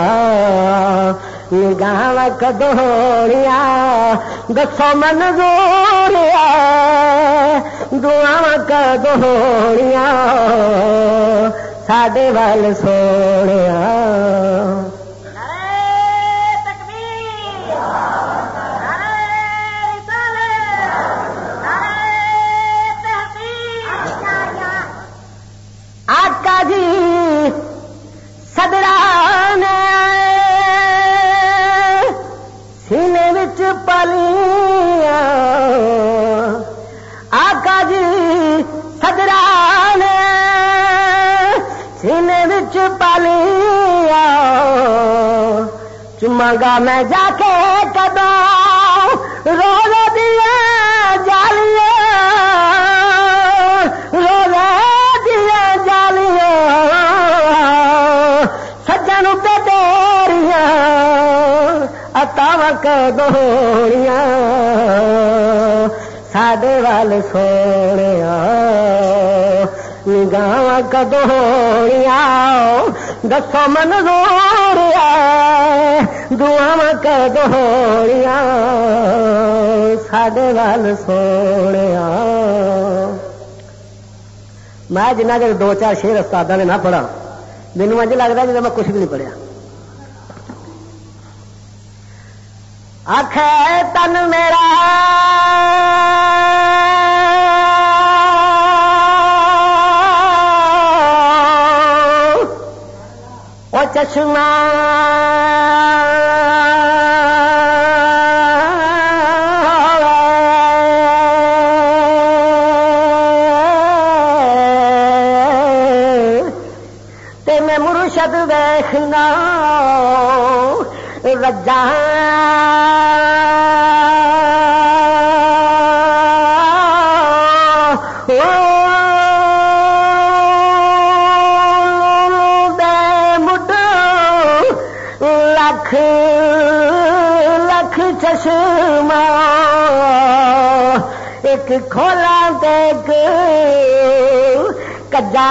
نگاہ کدو ہونیاں دسو منظور دعا کدو ہونیاں ساڈے وال سونیا سینے وچ پلیاں آقا جی صدران سینے وچ پلیاں چماگا میں جا کے کدو روز دیا جالیاں روز دیا جالیاں سجن تے تیریاں اتاوا کدو ہونیاں ساڈے وال سونیا نگاہ کدو ہونیاں دسو منظور دعا کدو ہونیاں ساڈے وال سونیا میں جنہ چر دو چار شعر استاداں نے نہ پڑھا مینوں انج لگتا جی میں کچھ بھی نہیں پڑھیا آخے تن میرا او چشمہ تے میں مرشد ویکھنا رجا لکھ لکھ چشمہ ایک کھولا دیکھ کجا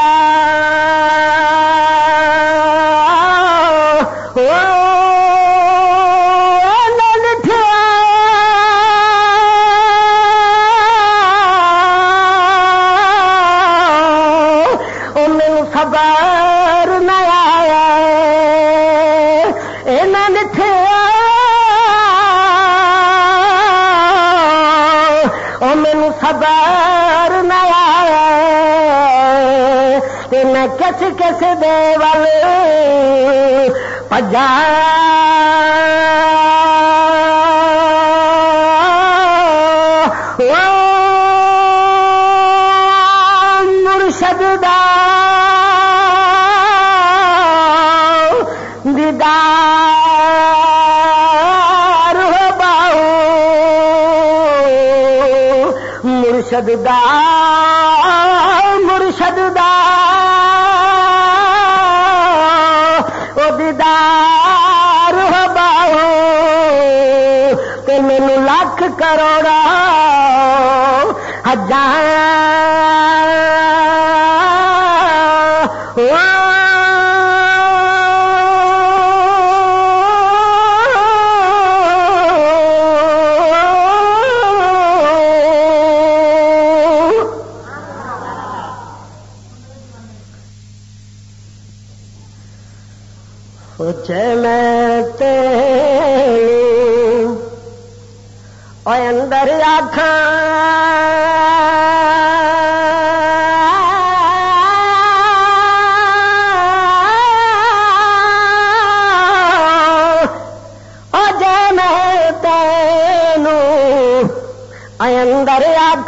خبر نہ آیا مینو خبر نہ آیا میں کس کس دے ول پجا مرشد دا دیدار ہو باؤ مرشد دا مرشد دا او دیدار ہو باؤ تے مینو لکھ کروڑا ہزار جے میں تینوں اوے اندر آکھاں اندر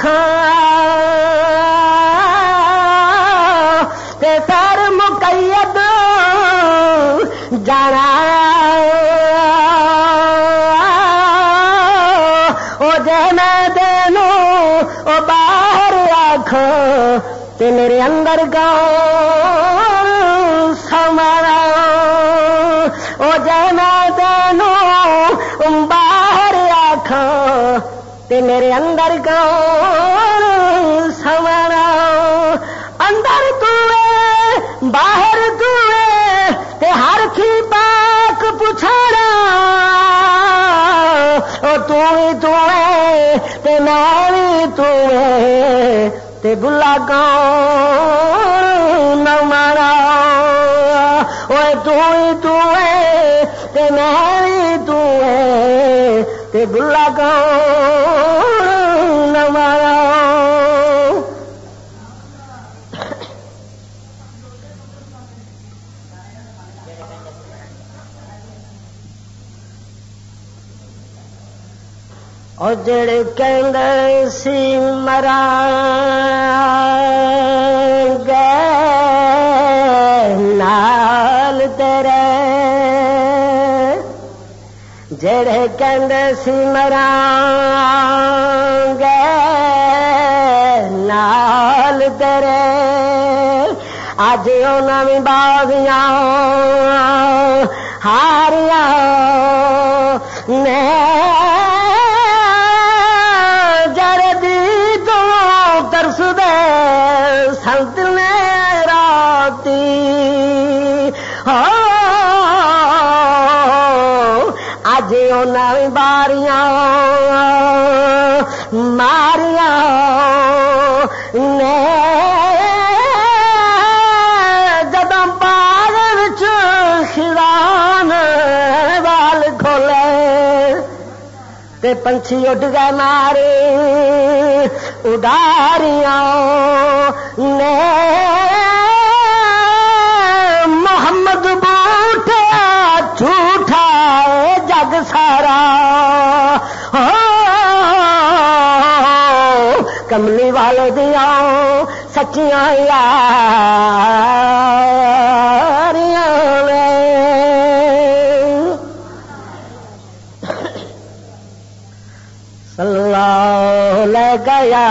آکھاں تے سر مقید جانا او جے میں تینوں او باہر آکھاں تے میرے اندر کون سمانا او جے میں تینوں باہر آکھاں تے میرے اندر کون سمانا اندر تو ہے باہر تو ہے تے ہر کی پاک پچھاڑا او تو ہے تے میں بھی تو ہے تے بلا کون نہ مانا اوے تو ہے تے میں بھی تو ہے تے بلا کون نہ مانا اور جڑے کہندے سی مراں گے نال تیرے جڑے کہندے سی مراں گے نال تیرے اج انہاں وی باغیاں ہاریاں نے سنت نے راتی اج انہیں باریاں ماریاں نے جدوں باغ وچ خزان وال کھولے تے پنچھی اڈ گئے مارے اڈاریاں نے محمد بوٹا جھوٹا جگ سارا کملی والے دیا سچیاں یاریاں اللہ لے گیا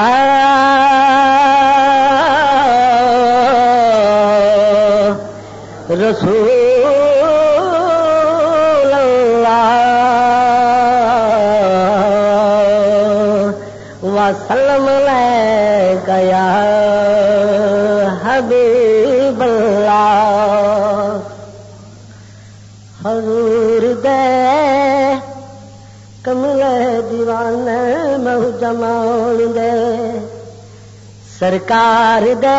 رسول اللہ وسلم لے گیا حبیب اللہ حضور دے کملے دیوانے مہو جمال دے سرکار دے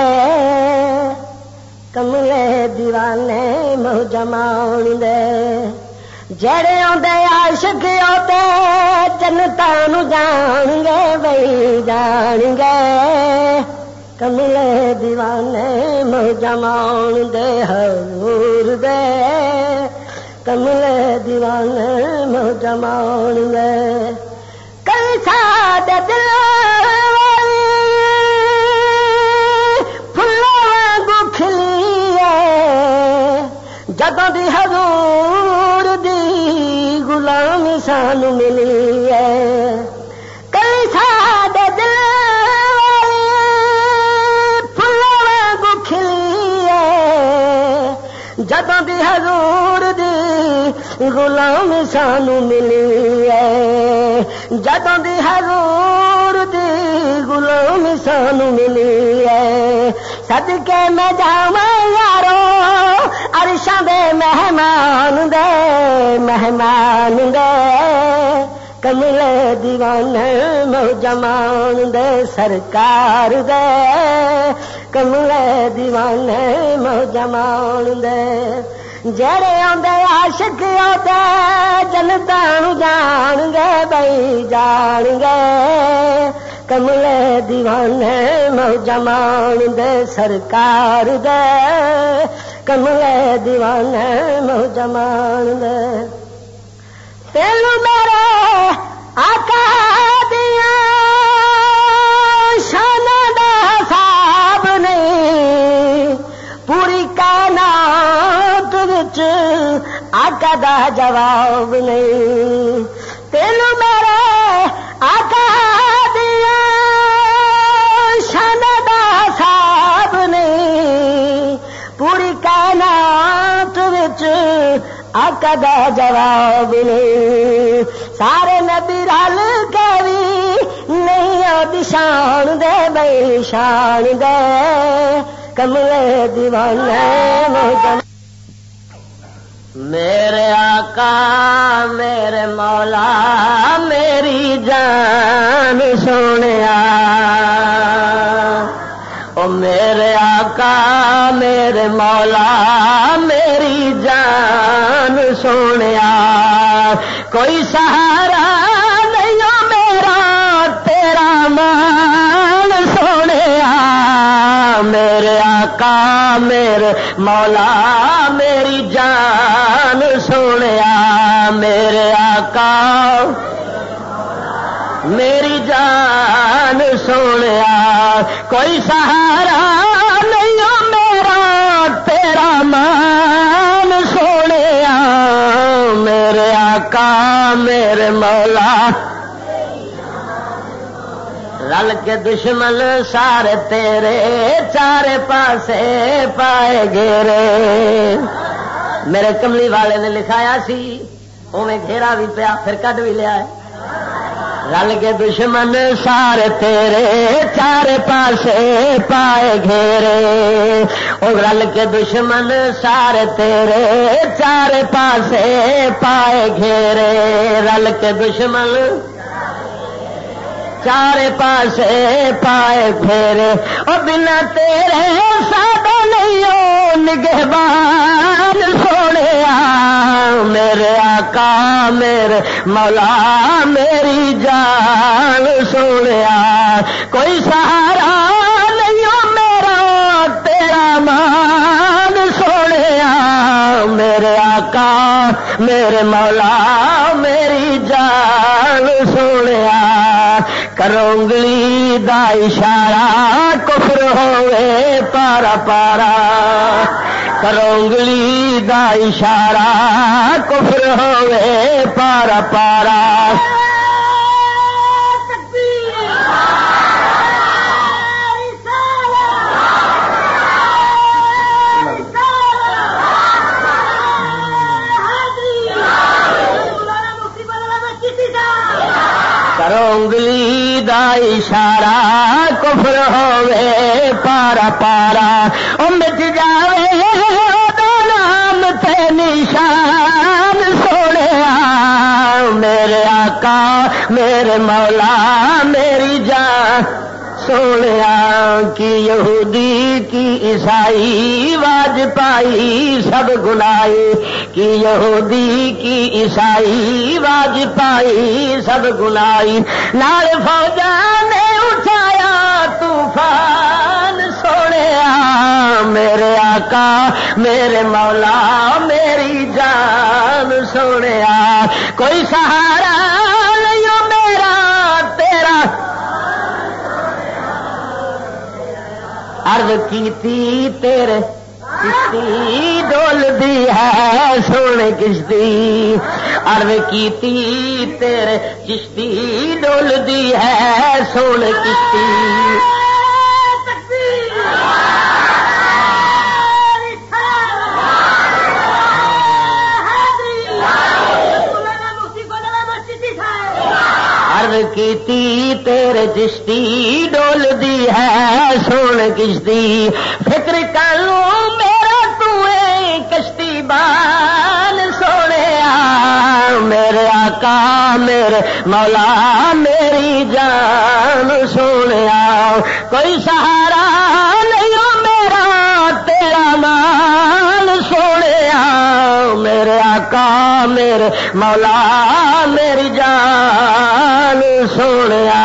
کملے دیوانے مہو جمال دے جڑے آندے عاشق ہوتے جنتاں نو جان گے بھئی جان گے کملے دیوانے مہو جمال دے حضور دے کملے دیوانے مہو جمال دے کئی ساڈے دل جدوں دی حضور دی غلامی سانو ملی ہے کئی ساڈے دل پھلاں وانگو کھلی ہے جدوں دی حضور دی غلامی سانو ملی ہے جدوں دی حضور دی غلامی سانو ملی ہے صدقے میں جاواں یارو عرشاں دے مہمان دے کملے دیوانے مہو جمال دے سرکار دے کملے دیوانے مہو جمال دے جڑے آندے عاشق آتے جنتاں جان گے بھائی جان گے کملے دیوانے موجاں مان دے سرکار دے کملے دیوانے موجاں مان دے تینوں میرے آقا دیاں شاناں دا حساب نہیں پوری کائنات وچ آقا دا جواب نہیں تینوں میرے آقا دیاں شاناں دا حساب نہیں پوری کائنات وچ آقا دا جواب نہیں سارے نبی رل کے بھی نہیں آدی شان دے بھائی شان دے کملے دیوانے میرے آقا میرے مولا میری جان سونیا او میرے آقا میرے مولا میری جان سونیا کوئی سہارا نہیں میرا تیرا مان سونیا میرے آقا میرے مولا میری جان سونیا میرے آقا میری جان سونیا کوئی سہارا نہیں میرا تیرا مان سونیا میرے آقا میرے مولا رل کے دشمن سارے تیرے چارے پاسے پائے گھیرے میرے کملی والے نے لکھایا سی اویں گھیرا بھی پیا پھر کڈ بھی لیا ہے رل کے دشمن سارے تیرے چارے پاسے پائے گھیرے او رل کے دشمن سارے تیرے چارے پاسے پائے گھیرے رل کے دشمن چارے پاسے پائے پھیرے او بنا تیرے سادہ نہیں ہو نگہبان سونیا میرے آقا میرے مولا میری جان سونیا کوئی سہارا نہیں ہو میرا تیرا مان سونیا میرے آقا میرے مولا میری جان سونیا کرونگلی دا اشارہ کفر ہوئے پارا پارا کرونگلی دا اشارہ کفر ہوئے پارا پارا کرونگلی دا اشارہ کفر ہوئے پارا پارا او مٹ جاوے دا نام تے نشان سونیا میرے آقا میرے مولا میری جان سونیا کی یہودی کی عیسائی واج پائی سب گنائی کی یہودی کی عیسائی واج پائی سب گنائی نال فوجا نے اٹھایا طوفان سونیا میرے آقا میرے مولا میری جان سونیا کوئی سہارا نہیں میرا تیرا عرض کیتی تیرے کشتی ڈول دی ہے سونے کشتی عرض کیتی تیرے چشتی ڈول دی ہے سونے کشتی عرض کیتی تیرے چشتی ڈول دی ہے سون کشتی فکر کر لوں میرا توے کشتی بان سونے میرے آقا میرے مولا میری جان سونے کوئی سہارا نہیں میرا تیرا مان سونے فقیر مولا میری جان سونیا.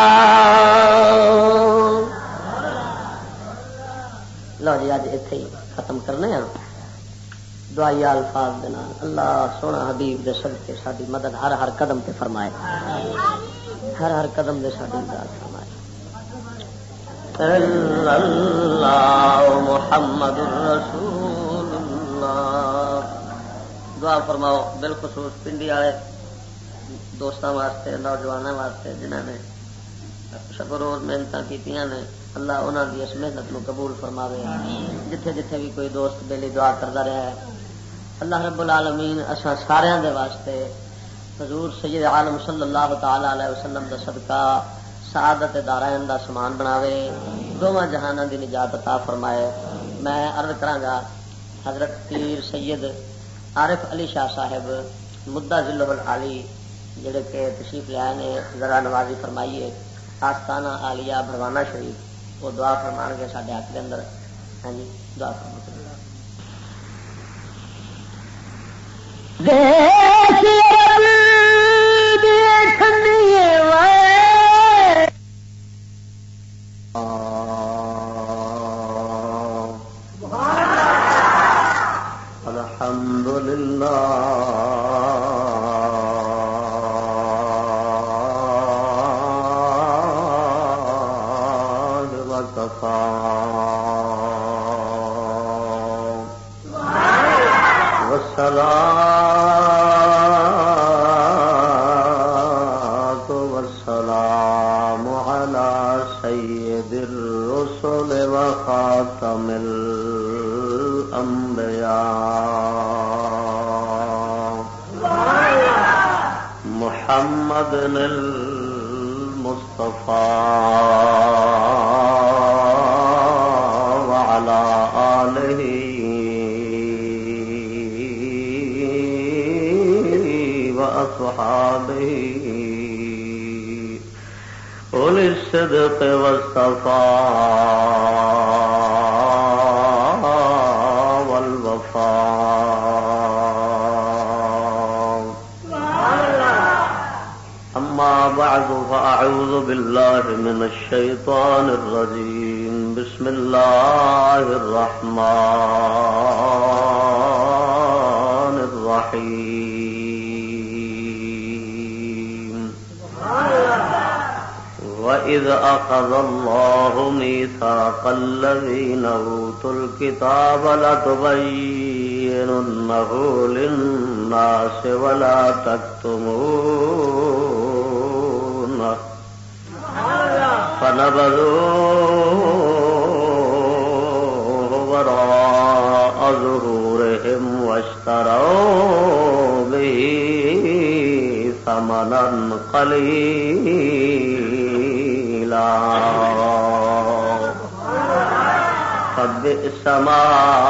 لو جی اج ایتھے ہی ختم کرنے ہیں دعائی الفاظ دے نال. اللہ سونا حبیب دے صدقے ساڈی مدد ہر ہر قدم تے فرمائے, ہر ہر قدم دے ساڈی مدد فرمائے. اللہ محمد رسول اللہ. دعا فرماؤ بالخصوص پنڈی والے دوستوں واسطے, نوجوانوں واسطے جنہوں نے شب روز محنت کیتیاں نے. اللہ انہوں کی اس محنت کو قبول فرماوے. جتھے جتھے بھی کوئی دوست بیلی دعا کرتا رہا ہے, اللہ رب العالمین اساں سارے دے واسطے حضور سید عالم صلی اللہ تعالی علیہ وسلم دا صدقہ سعادت دارین دا سامان بناوے, دونوں جہانوں دی نجات عطا فرمائے. میں عرض کراں گا حضرت پیر سید عارف علی شاہ صاحب مدہ ذلہ العالی جڑے کہ تشریف لے آئے نے, ذرا نوازی فرمائیے. آستانہ عالیہ بھروانہ شریف وہ دعا فرمان گے سارے حق کے اندر. ہاں جی دعا فرما. الصدق والصفاء والوفاء. أما بعد فأعوذ بالله من الشيطان الرجيم. بسم الله الرحمن الرحيم. وَإِذْ أَخَذَ اللَّهُ مِيثَاقَ الَّذِينَ أُوتُوا الْكِتَابَ لَتُبَيِّنُنَّهُ لِلنَّاسِ وَلَا تَكْتُمُونَهُ فَنَبَذُوهُ وَرَاءَ ظُهُورِهِمْ وَاشْتَرَوْا بِهِ ثَمَنًا قَلِيلًا فبئس ما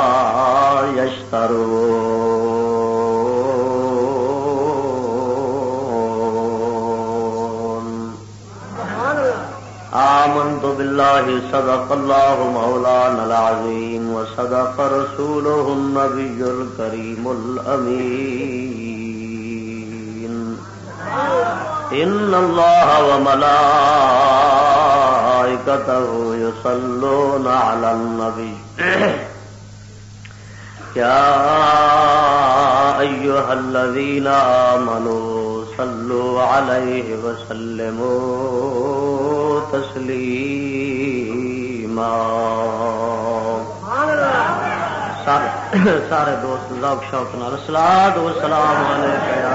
يشترون. آمنت بالله صدق الله مولانا العظيم وصدق رسوله النبي الكريم الأمين. إن الله وملائكته يصلون على النبي يا أيها الذين آمنوا صلوا عليه وسلموا تسليما. سارے دوست ذوق شوق نال صلاۃ و سلام علیک یا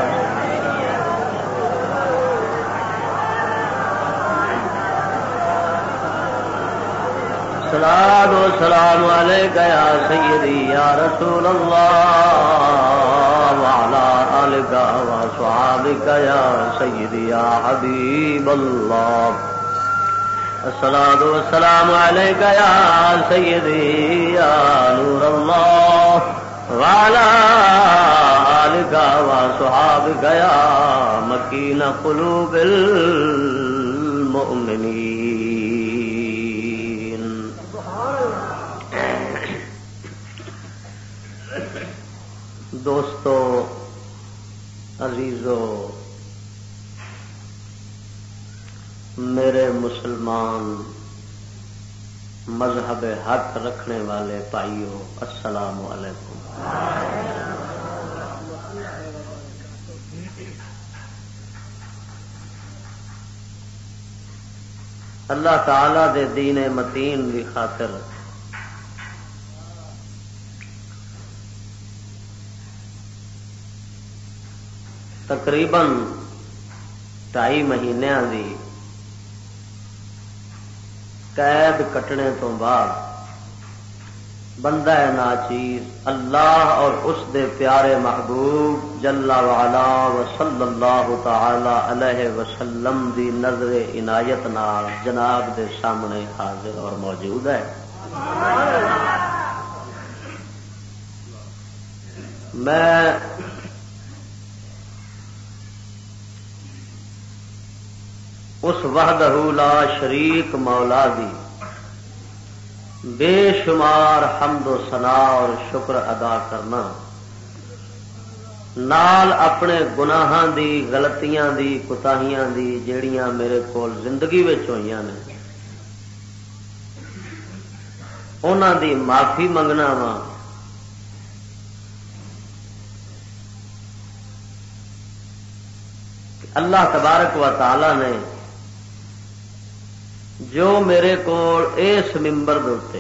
صلاۃ و سلام علیک یا سیدی یا رسول اللہ وعلی آلک و اصحابک یا سیدی یا حبیب اللہ. الصلاۃ والسلام علیک یا سیدی یا نور اللہ وعلی آلک و اصحابک یا مکین قلوب المؤمنین. دوستو
عزیزو، میرے مسلمان مذہب حق رکھنے والے بھائیو، السلام علیکم۔ اللہ تعالی دے دین متین کی خاطر تقریباً 2.5 مہینوں دی قید کٹنے تو بعد بندہ ناچیز اللہ اور اس دے پیارے محبوب جل وعلا وصلی اللہ تعالی علیہ وسلم دی نظر عنایت نال جناب دے سامنے حاضر اور موجود ہے۔ میں اس وحدہ لا شریک مولا دی بے شمار حمد و ثناء اور شکر ادا کرنا، نال اپنے گناہاں دی، غلطیاں دی، کوتاہیاں دی جیڑیاں میرے کول زندگی وچ ہوئیاں نے انہاں دی معافی منگنا وا۔ اللہ تبارک و تعالی نے جو میرے کو اس ممبر دے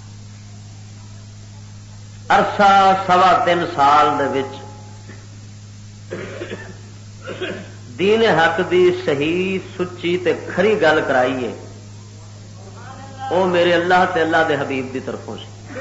عرصہ 3.25 سال دے وچ دین حق دی صحیح سچی تے کھری گل کرائی ہے، وہ میرے اللہ تے اللہ دے حبیب دی طرفوں سے۔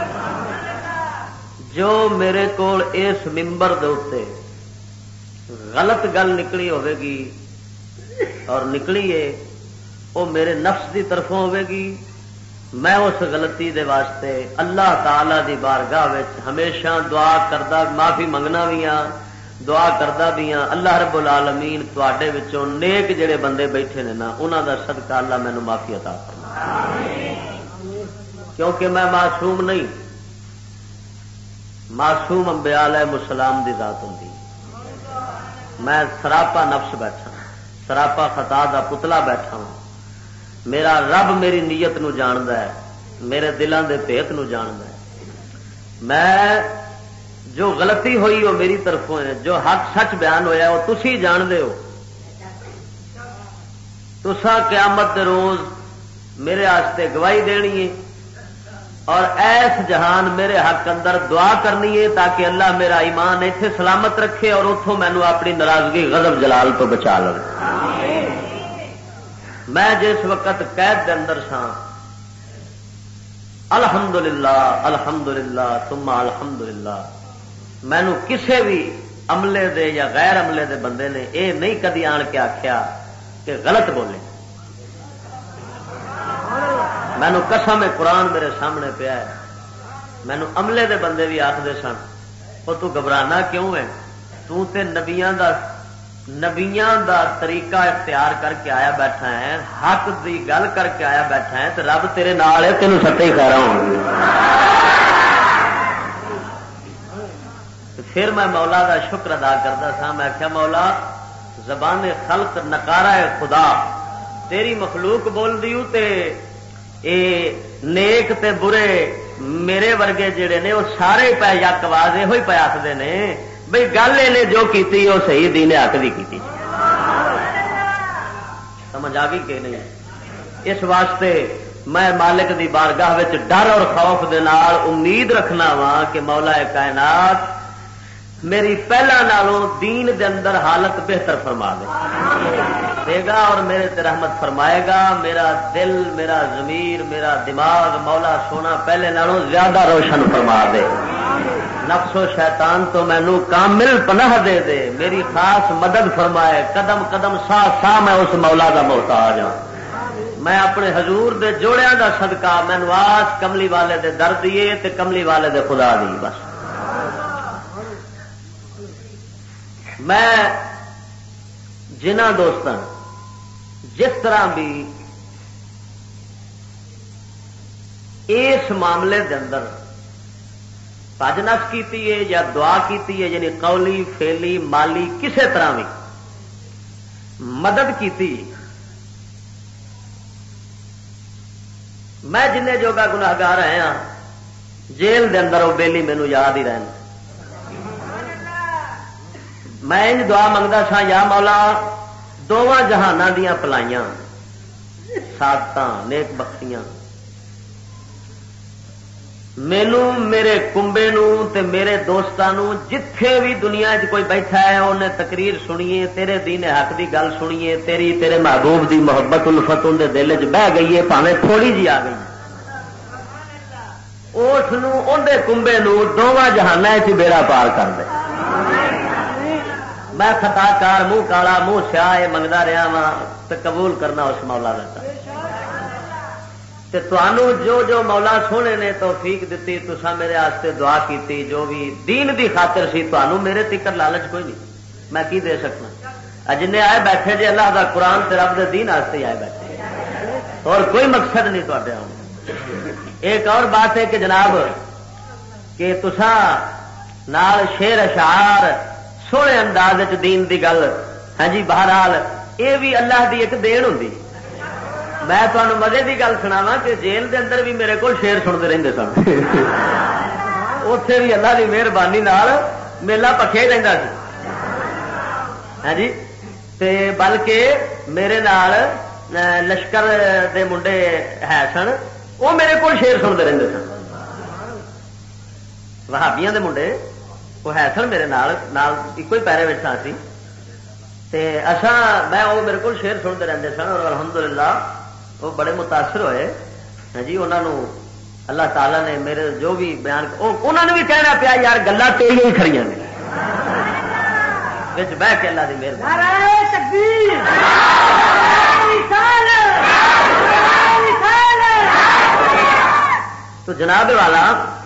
جو میرے کو اس ممبر دے غلط گل نکلی ہوے گی اور نکلی ہے، وہ میرے نفس دی طرفوں ہوے گی، میں اس غلطی دے واسطے اللہ تعالی دی بارگاہ وچ ہمیشہ دعا کردا، معافی منگنا بھی ہاں، دعا کردا بھی ہاں اللہ رب العالمین تواڈے وچوں نیک جڑے بندے بیٹھے نے نا انہاں دا صدقہ اللہ مینوں معافی عطا فرمائے، کیونکہ میں معصوم نہیں، معصوم انبیاء علیہ السلام دی ذات ہوندی، میں سراپا نفس بیٹھا، سراپا خطا دا پتلا بیٹھا ہوں۔ میرا رب میری نیت نو جاندا ہے، میرے دلان دے بھیت نو جاندا ہے۔ میں جو غلطی ہوئی وہ میری طرفوں ہے، جو حق سچ بیان ہویا وہ تسی جان دے ہو۔ تساں قیامت دے روز میرے واسطے گواہی دینی ہے اور ایس جہان میرے حق اندر دعا کرنی ہے تاکہ اللہ میرا ایمان ایتھے سلامت رکھے اور اتوں مینوں اپنی ناراضگی غضب جلال تو بچا لے۔ میں جس وقت قید دے اندر سا، الحمدللہ الحمدللہ ثم الحمدللہ، مینوں کسے بھی عملے دے یا غیر عملے دے بندے نے اے نہیں کدی آن کے آخیا کہ غلط بولے۔ مینوں قسم قرآن میرے سامنے پیا ہے، مینوں عملے دے بندے بھی آخدے سن وہ تو گھبرانا کیوں ہے، تو تے نبیاں دا طریقہ اختیار کر کے آیا بیٹھا ہے، حق دی گل کر کے آیا بیٹھا ہے، تو رب تیرے نال ہے، تینوں ستے ہی خیر ہوں۔ پھر میں مولا دا شکر ادا کرتا سا، میں آخیا مولا زبان خلق نکارا ہے خدا تیری مخلوق بول دیو تے اے نیک تے برے میرے ورگے جڑے نے وہ سارے پہ یک آواز یہ پہ آخر نے بھئی گل یہ جو کیتی وہ صحیح دین حق دی کیتی، سمجھ آ گئی کہ نہیں؟ اس واسطے میں مالک دی بارگاہ وچ ڈر اور خوف دے نال امید رکھنا وا کہ مولا کائنات میری پہلا نالوں دین دے اندر حالت بہتر فرما دے گا اور میرے تے رحمت فرمائے گا۔ میرا دل، میرا ضمیر، میرا دماغ مولا سونا پہلے نالوں زیادہ روشن فرما دے، نفس و شیطان تو مینوں کامل پناہ دے دے، میری خاص مدد فرمائے، قدم قدم سا سا میں اس مولا دا محتاج ہاں۔ میں اپنے حضور دے جوڑیاں دا صدقہ مینوں آس کملی والے دے در دیے تے کملی والے دے خدا دی بس۔ میں جنہ دوستاں جس طرح بھی اس معاملے دے اندر بھج نس کیتی ہے یا دعا کیتی ہے، یعنی قولی فعلی مالی کسے طرح بھی مدد کیتی، میں جن جوگا گناہگار رہے ہاں جیل دے اندر وہ بیلی مینو یاد ہی رہن. میں انج دعا منگتا سا، یا مولا دونوں جہاناں دیاں پلائیاں سعادتاں نیک بختیاں مینو میرے کنبے نو تے میرے دوستانو جتھے بھی دنیا چ کوئی بیٹھا ہے انہیں تقریر سنیے، تیرے دین حق دی گل سنیے، تیرے محبوب دی محبت الفت اندر دل چ بہ گئی ہے، پاویں تھوڑی جی آ گئی، اس اندر کنبے نو دونوں جہاناں چ بیڑا پار کر دے. میں خطا کار منہ کالا منہ سیاہ یہ منگتا رہا وا تو قبول کرنا اس مولا کا. جو جو مولا سونے نے توفیق دیتی تسا میرے واسطے دعا کیتی، جو بھی دین دی خاطر سی تمہوں میرے تکر لالچ کوئی نہیں، میں کی دے سکنا. جن آئے بیٹھے جی اللہ دا قرآن تے رب دے دین واسطے آئے بیٹھے، اور کوئی مقصد نہیں تے. ایک اور بات ہے کہ جناب کہ تسا نال شعر اشعار سونے انداز دین دی گل، ہاں جی بہرحال یہ بھی اللہ دی ایک دین ہوندی. میں تمہیں مزے کی گل سناواں کہ جیل دے اندر بھی میرے کو شیر سنتے رہتے سن، اتے بھی اللہ کی مہربانی میلہ پکے رہتا سی. ہاں جی تے بلکہ میرے نال لشکر دے منڈے ہے سن، وہ میرے کو شیر سنتے رہتے سن. وہابیاں دے منڈے وہ ہے سن میرے نال ایک ہی پیرے میں سا سی، میں وہ میرے کو شیر سنتے رہتے سن، اور الحمدللہ وہ بڑے متاثر ہوئے. ہاں جی انہوں اللہ تعالیٰ نے میرے جو بھی بیان انہوں نے بھی کہنا پیا یار گلا تیریاں ہی کھڑیاں نے بہ کے اللہ کی مہربانی. تو جناب والا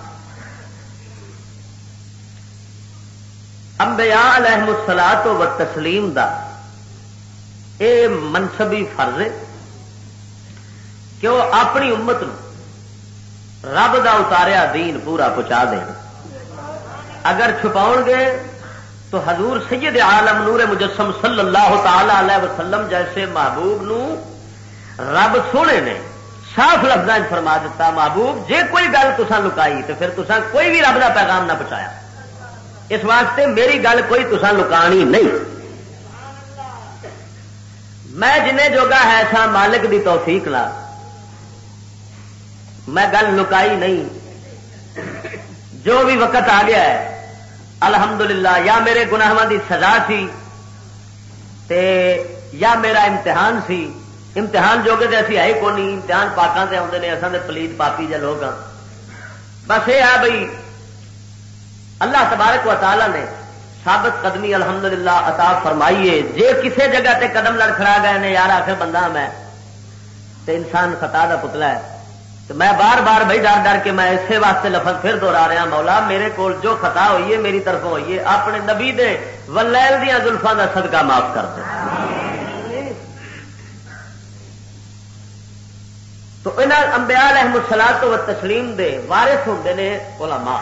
انبیاء علیہم الصلاۃ و تسلیم دا اے منصبی فرض ہے کہ وہ اپنی امت نو رب دا اتاریا دین پورا پہنچا دیں. اگر چھپاؤ گے تو حضور سید عالم نور مجسم صلی اللہ تعالی علیہ وسلم جیسے محبوب نو رب سونے نے صاف لفظاں فرما دیتا، محبوب جے کوئی گل تساں لکائی تو پھر تساں کوئی بھی رب دا پیغام نہ پہنچایا. اس واسطے میری گل کوئی تساں لکانی نہیں. میں جنے جوگا ہے سا مالک دی توفیق لا میں گل لکائی نہیں. جو بھی وقت آ گیا ہے الحمدللہ یا میرے گناہاں دی سزا سی تے یا میرا امتحان سی. امتحان جو کہ اسی ہے کو نہیں، امتحان پاکاں تے آتے ہیں، اصل پلیت پاپی جے لوگ ہاں. بس یہ ہے بھائی اللہ تبارک و تعالی نے ثابت قدمی الحمدللہ عطا فرمائیے. جے کسے جگہ تے قدم لڑکھڑا گئے نے یار آخر بندہ میں تے انسان خطا دا پتلا ہے، تو میں بار بار بھائی ڈر ڈر کے میں اسی واسطے لفظ پھر دوہرا رہا مولا میرے کو جو خطا ہوئی ہے میری طرف ہوئی ہے اپنے نبی دے ولیل دیاں زلفاں دا صدقہ معاف کر دے. تو انہاں انبیاء علیہم الصلوۃ و تسلیم دے وارث ہوندے نے علماء.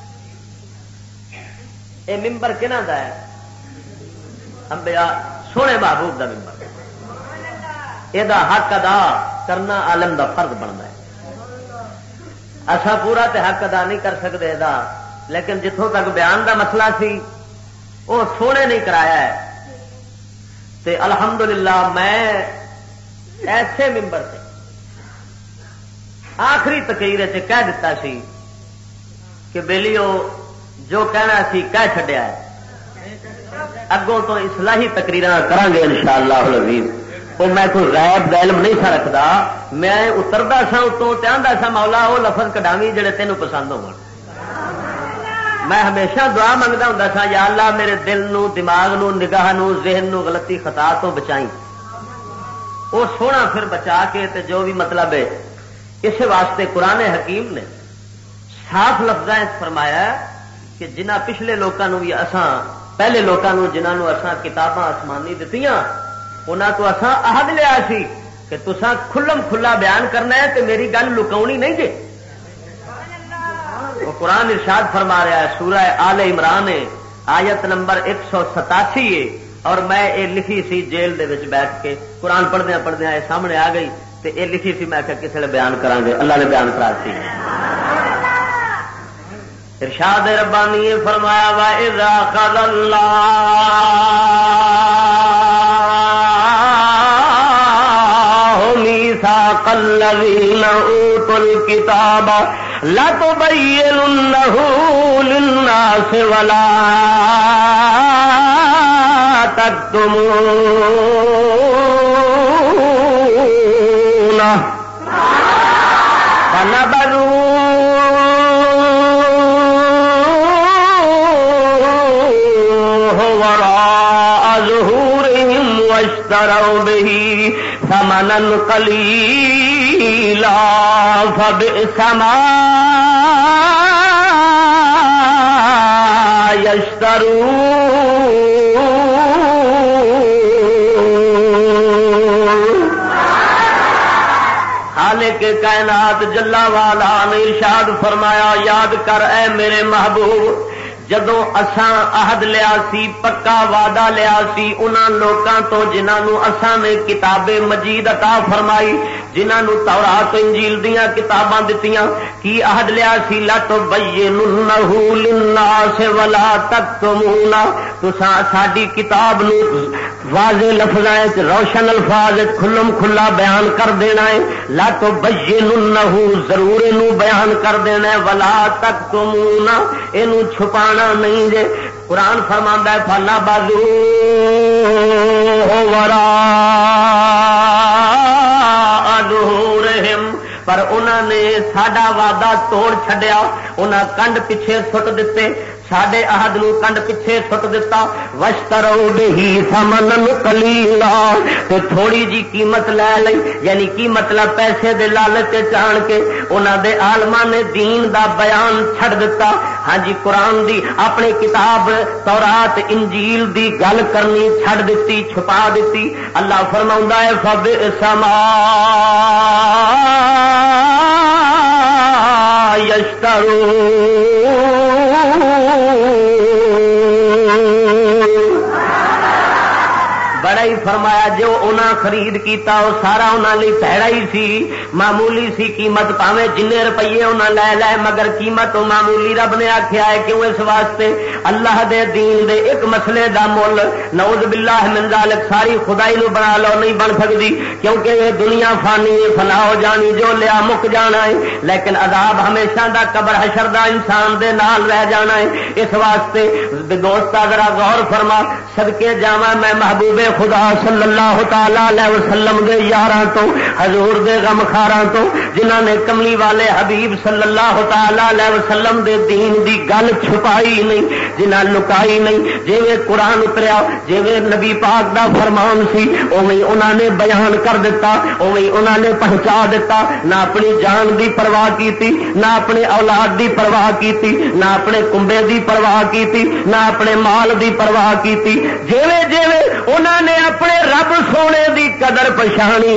اے ممبر کہنا دا ہے؟ انبیاء سونے محبوب دا ممبر. یہ حق ادا کرنا عالم دا فرض بنتا ہے. اصا پورا تے حق ادا نہیں کر سکتے دا، لیکن جتوں تک بیان دا مسئلہ سی وہ سونے نہیں کرایا ہے. تے الحمدللہ میں ایسے ممبر سے آخری تقریر سے کہہ دیتا سی کہ بیلیو جو کہنا سی کہہ چھڈیا ہے، اگوں تو اصلاحی تقریر کریں گے انشاءاللہ العزیز. وہ میں کوئی غیب دا علم نہیں سا رکھدا، میں اتردا سا اتوں تے آندا سا مولا وہ لفظ کڈاویں جڑے تینوں پسند ہون. میں ہمیشہ دعا منگدا ہوندا سا یا اللہ میرے دل نو دماغ نو نگاہ نو ذہن نو غلطی خطا تو بچائی. وہ سونا پھر بچا کے تے جو بھی مطلب ہے اس واسطے قرآن حکیم نے صاف لفظاں فرمایا کہ جنہ پچھلے لوگوں بھی اساں پہلے لوگوں جنہوں اساں کتاباں آسمانی دتیاں انہاں تو اساں عہد لیا سی کہ تساں کھلم کھلا بیان کرنا ہے تے میری گل لکاونی نہیں جے. قرآن ارشاد فرما رہا ہے سورہ آل عمران آیت نمبر 187 ہے، اور میں یہ لکھی سی جیل دے وچ بیٹھ کے قرآن پڑھدیا پڑھدیا یہ سامنے آ گئی تے یہ لکھی سی، میں کہ کسی نے بیان کران گے، اللہ نے بیان کرا سی۔ ارشاد ربانی فرمایا وَإِذَا أَخَذَ اللَّهُ مِيثَاقَ الَّذِينَ أُوتُوا الْكِتَابَ لَتُبَيِّنُنَّهُ لِلنَّاسِ وَلَا تَكْتُمُونَهُ فَنَبَذُوهُ وَرَاءَ ظُهُورِهِمْ وَاشْتَرَوْا بِهِ ثَمَنًا قَلِيلًا فَبِئْسَ مَا خالق کائنات جلا والا نے ارشاد فرمایا یاد کر اے میرے محبوب جدوں اساں عہد لیا سی پکا وعدہ لیا سی انہاں لوکاں تو جنہاں نو اساں نے کتاب مجید عطا فرمائی جنہاں نو تورات انجیل دیاں کتاباں دتیاں کی عہد لیا سی لَتُبَيِّنُنَّهُ لِلنَّاسِ وَلَا تَكْتُمُونَهُ تساں ساڈی کتاب نو واضح لفظاں وچ روشن الفاظ وچ کھلم کھلا بیان کر دینا ہے لَتُبَيِّنُنَّهُ ضرور اینو بیان کر دینا ہے وَلَا تَكْتُمُونَهُ اینو چھپانا نہیں جے قرآن فرماندا ہے فَنَبَذُوهُ وَرَاءَ ظُهُورِهِمْ پر انہوں نے ساڈا وعدہ توڑ چھڈیا انہاں کنڈ پیچھے سٹ دیتے ساڈے عہد نو کنڈ پیچھے سٹ دیتا واشتروا به ثمنا قلیلا تے تھوڑی جی قیمت لے لئی یعنی کی مطلب پیسے دے لالچ چان کے انہاں دے عالماں نے دین دا بیان چھڑ دیتا ہاں جی قرآن دی اپنی کتاب تورات انجیل دی گل کرنی چھڑ دیتی چھپا دیتی اللہ فرماوندا ہے فبئس ما بڑا ہی فرمایا جو انہاں خرید کیتا وہ سارا انہاں لئی پیڑا ہی سی معمولی سی قیمت پاویں جنے روپیے انہاں لے لے مگر قیمت معمولی رب نے آکھیا ہے کیوں اس واسطے اللہ دے دین دے ایک مسئلے دا مول نعوذ باللہ من ذالک ساری خدائی نو بنا لو نہیں بن سکتی کیونکہ یہ دنیا فانی ہے فنا ہو جانی جو لیا مک جانا ہے لیکن عذاب ہمیشہ دا قبر حشر دا انسان دے نال رہ جانا ہے اس واسطے دوست ذرا غور فرما صدقے جاواں میں محبوب خدا صلی اللہ تعالی علیہ وسلم دے یاراں تو حضور دے غمخاراں تو جنہاں نے کملی والے حبیب صلی اللہ تعالی علیہ وسلم دے دین دی گل چھپائی نہیں جنہاں لکائی نہیں جویں قرآن اتریا جویں نبی پاک دا فرمان سی اوویں انہاں نے بیان کر دیتا اوویں انہاں نے پہنچا دیتا نہ اپنی جان دی پرواہ کیتی نہ اپنے اولاد دی پرواہ کیتی نہ اپنے کنبے دی پرواہ کیتی نہ اپنے مال دی پرواہ کیتی جویں جویں انہاں نے اپنے رب سونے دی قدر پچھانی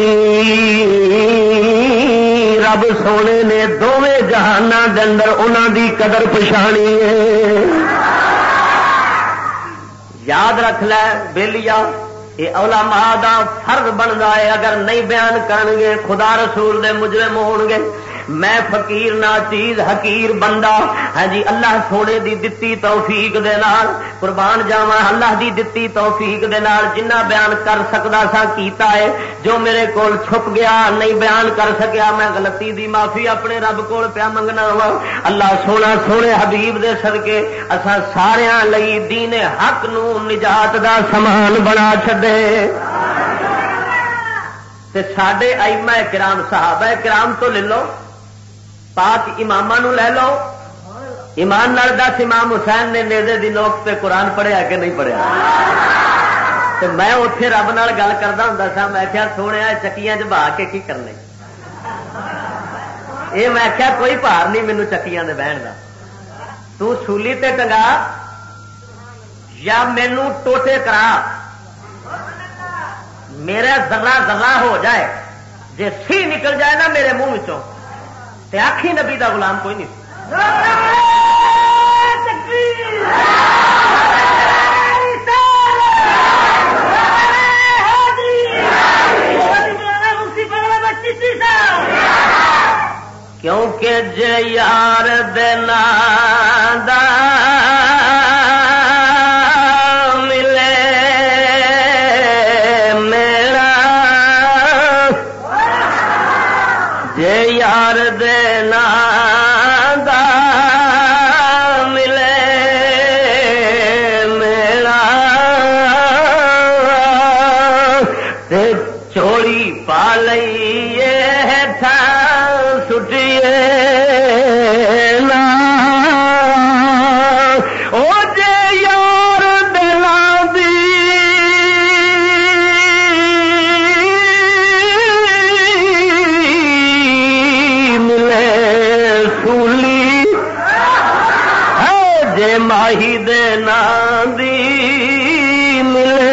رب سونے نے دونوں جہاناں دے اندر انہاں دی قدر پچھانی ہے یاد رکھ لے بیلیا یہ علماء دا فرض بنتا ہے اگر نہیں بیان کرن گے خدا رسول دے مجرم ہون گے میں فقیر ناچیز حقیر بندہ ہاں جی اللہ سونے دی دتی توفیق دے نال قربان جاواں اللہ دی دتی توفیق دے نال جنہ بیان کر سکدا سا کیتا ہے جو میرے کول چھپ گیا نہیں بیان کر سکیا میں غلطی دی معافی اپنے رب کول پیا منگنا وا اللہ سونا سونے حبیب دے صدقے اساں ساریاں لئی دین حق نو نجات دا سامان بنا چھڈے تے ساڈے ائمہ کرام صحابہ کرام تو لے لو پاک اماماں نو لے لو ایمان نال دس امام حسین نے نیزے دی نوک پہ قرآن پڑھیا کہ نہیں پڑھیا تے میں اوتھے رب نال گل کردا ہوندا سا میں کہیا سونیا چکیاں چ بہا کے کی کرنے اے میں کہیا کوئی بھار نہیں مینوں چکیاں دے بہن دا تو سولی تے ٹنگا یا مینوں ٹوٹے کرا میرا ذرہ ذرہ ہو جائے جے سی نکل جائے نا میرے منہ وچوں تے آکھی نبی دا غلام کوئی نہیں
کیونکہ جے یار دینا دا ملے میرا جے یار دینا دا ملے میرا تے چوڑی پا لئیے تھا سٹیے نا او جے یار دلاں دی ملے سولی ہے جے ماہی دینا دی ملے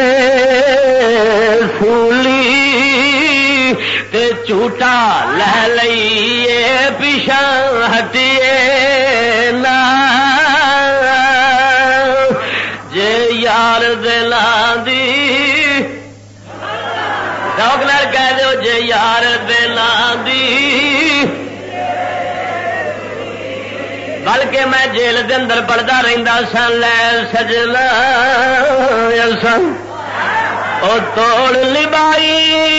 سولی تے جھوٹا لہ لئیے پیچھا ہٹیے نا جے یار دلاں دی شوق نال کہہ دیو جے یار دلاں دی بلکہ میں جیل دے اندر پڑھدا رہندا سا لے سجنا سن او توڑ لبائی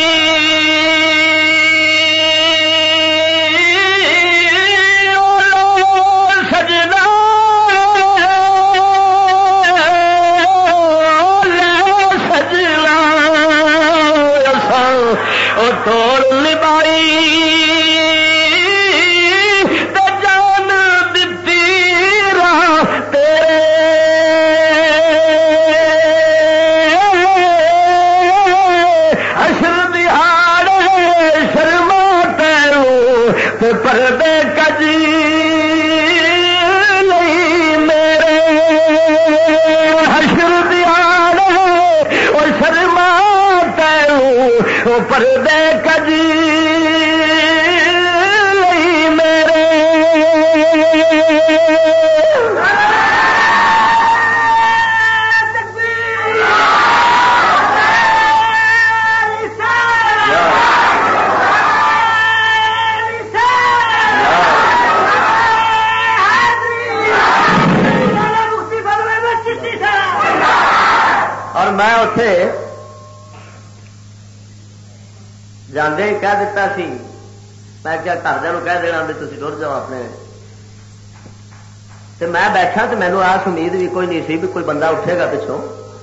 توڑ لبائی تے جان دتی راہ تیرے حشر دہاڑے شرما تیروں تے پردے کجی نہیں میرے حشر دہاڑے اور شرما تیروں پردے کجی میرے اور میں اتے جانے ہی کہہ دیتا سی میں کیا گھردوں کہہ دینا بھی تھی ٹر جاؤ اپنے تے میں بیٹھا تو مینو آس امید بھی کوئی نہیں سی بھی کوئی بندہ اٹھے گا پچھوں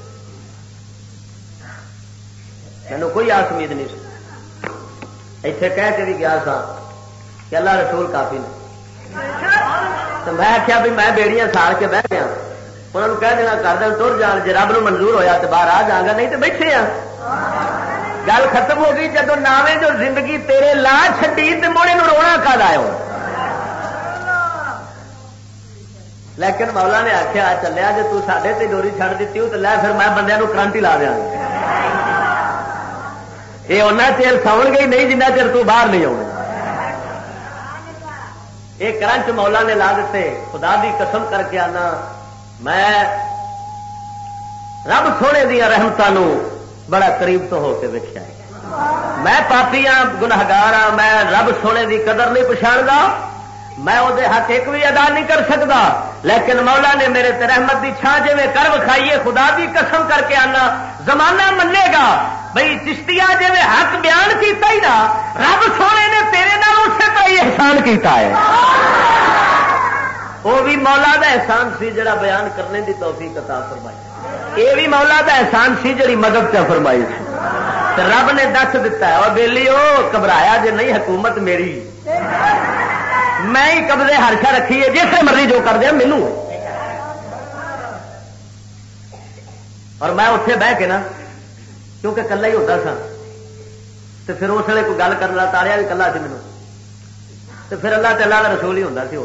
مینو کوئی آس امید نہیں سی اتنے کہہ کے بھی گیا سا کہ اللہ رسول کافی نے تو میں آخیا بھی میں بیڑیاں ساڑ کے بہ گیا انہوں نے کہہ دینا گھردوں ٹر جان جی رب نو منظور ہویا تو باہر آ جاگا نہیں تو بیٹھے آ گل ختم ہو گئی جدو ناویں جو زندگی تیرے لا چھڈی تے موڑے نو رونا کد آئے لیکن مولا نے آخیا چلیا جی تے تے ڈوری چھڑ دیتی ہو تو لے پھر میں بندیاں نو کرنٹ ہی لا دیا یہ اُنہ چیر ساؤ گے نہیں جنہ چیر تو باہر نہیں آؤ یہ کرنٹ مولا نے لا دیتے خدا دی قسم کر کے آنا میں رب سونے دیا رحمتوں بڑا قریب تو ہو کے ویکھیا ہے میں پاپی ہاں گنہگار ہاں میں رب سونے دی قدر نہیں پچھاڑتا میں وہ حق ایک بھی ادا نہیں کر سکتا لیکن مولا نے میرے تے رحمت دی چھاں جے میں کر وکھائیے خدا دی قسم کر کے آنا زمانہ منے گا بھئی چشتیا جے میں حق بیان کیتا ہی نا رب سونے نے تیرے نال اسی طرح ہی احسان کیتا ہے وہ بھی مولا دا احسان سی جڑا بیان کرنے دی توفیق عطا فرمائی یہ بھی مولا دا احسان سی جڑی مدد چا فرمائی سی رب نے دس دتا ہے اور بیلی وہ گھبرایا جے نہیں حکومت میری میں ہی قبضے ہرشا رکھی ہے جیسے مرضی جو کر دیا مینو اور میں اتنے بہ کے نا کیونکہ کلا ہی ہوتا سا تو پھر اس ویلے کوئی گل کرنا تاریا بھی کلا سی مینو تو پھر اللہ تعالیٰ کا رسول ہی ہوتا سی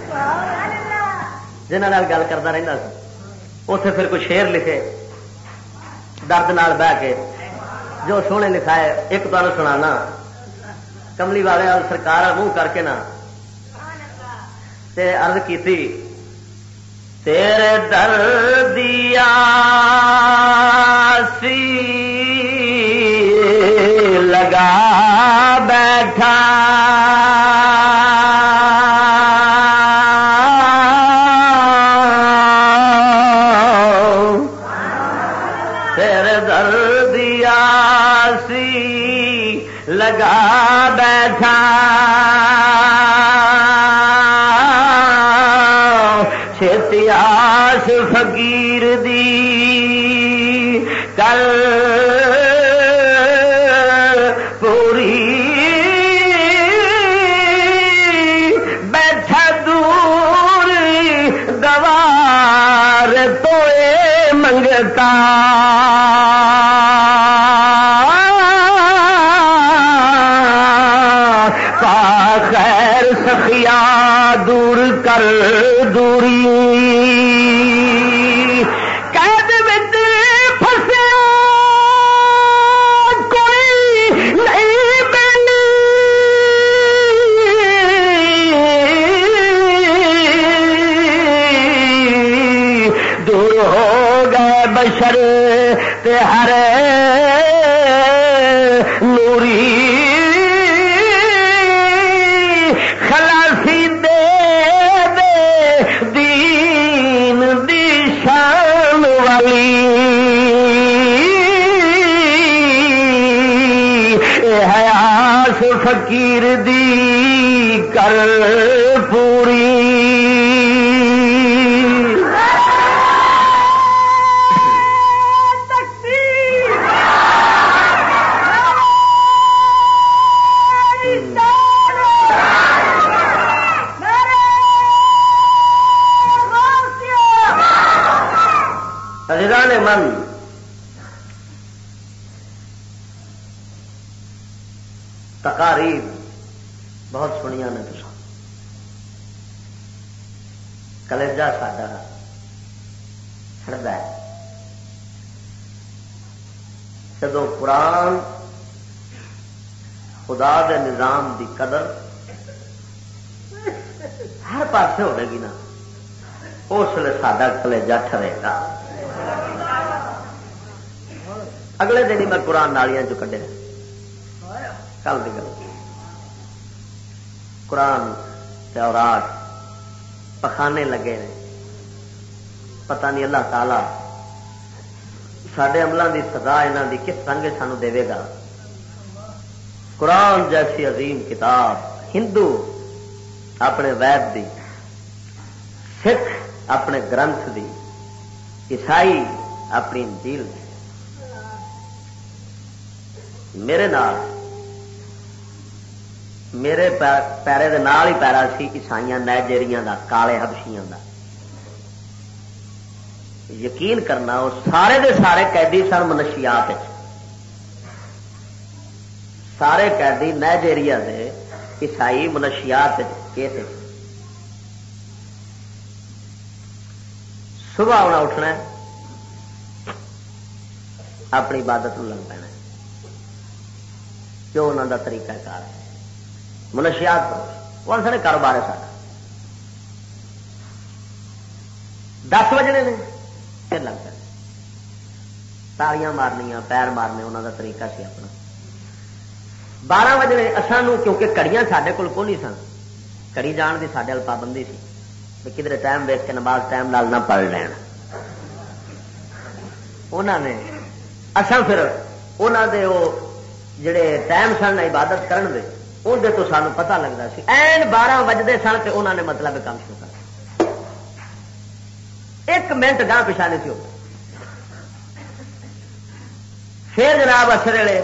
جنہوں نے گل کرتا رہتا سا اتنے پھر کوئی شعر لکھے درد نال بہ کے جو سونے لکھا ہے ایک تمہیں سنانا کملی والے سرکار منہ کر کے نا
تے عرض کی تھی تیرے دردیا سی لگا بیٹھا تیرے دردیا سی لگا بیٹھا چھتیاس فقیر دی کل پوری بیٹھا دور گوار تو منگتا خیر سخیا دور کر دوری قید وچ پھسیا کوئی نہیں بنی دور ہو گئے بشر تے ہر نوری فقیر دی کر پوری عزیزان من تقاریر بہت سنیا نے تو کلیجا ساڈا سڑتا ہے جدو قرآن خدا دے نظام دی قدر ہر پاسے ہوے گی نا اس لیے ساڈا کلیجا ٹھرے گا. اگلے دن ہی میں قرآن نالیاں جو کڈے کل دی گل قرآن تورات پخانے لگے نے پتہ نہیں اللہ تعالی سڈے عملوں کی سزا یہاں کی کس رنگ سانو دے گا. قرآن جیسی عظیم کتاب ہندو اپنے وید دی، سکھ اپنے گرنتھ دی، عیسائی اپنی انجیل دی. میرے نال میرے پیرے دے نال ہی پیرا سی عیسائیاں نائجیریاں دا، کالے حبشیاں دا. یقین کرنا وہ سارے دے سارے قیدی سن منشیات، سارے قیدی نائجیریا دے عیسائی منشیات. صبح انہیں اٹھنا اپنی عبادت لگ پینا، جو انہوں کا طریقہ کار ہے. منشیات وہ سارے کاروبار ہے سارا. 10 بجنے نے پھر لگ پہ تالیاں مارنیاں، پیر مارنے، انہوں کا طریقہ سی اپنا. 12 بجنے اسانو کیونکہ کڑیاں سارے کول کو نہیں سن، کڑی جان کی سارے پابندی سی کدھر ٹائم ویک کے نماز ٹائم نال نہ پڑھ لین. انہوں نے اصل پھر انہوں دے وہ جڑے ٹائم سن عبادت کرن دے اندر تو سانو پتہ لگتا سی. این 12 بجتے سن تو انہوں نے مطلب کام شروع کر 1 منٹ گاہ پچھا نہیں سی ہوتا. پھر جناب اثر ویلے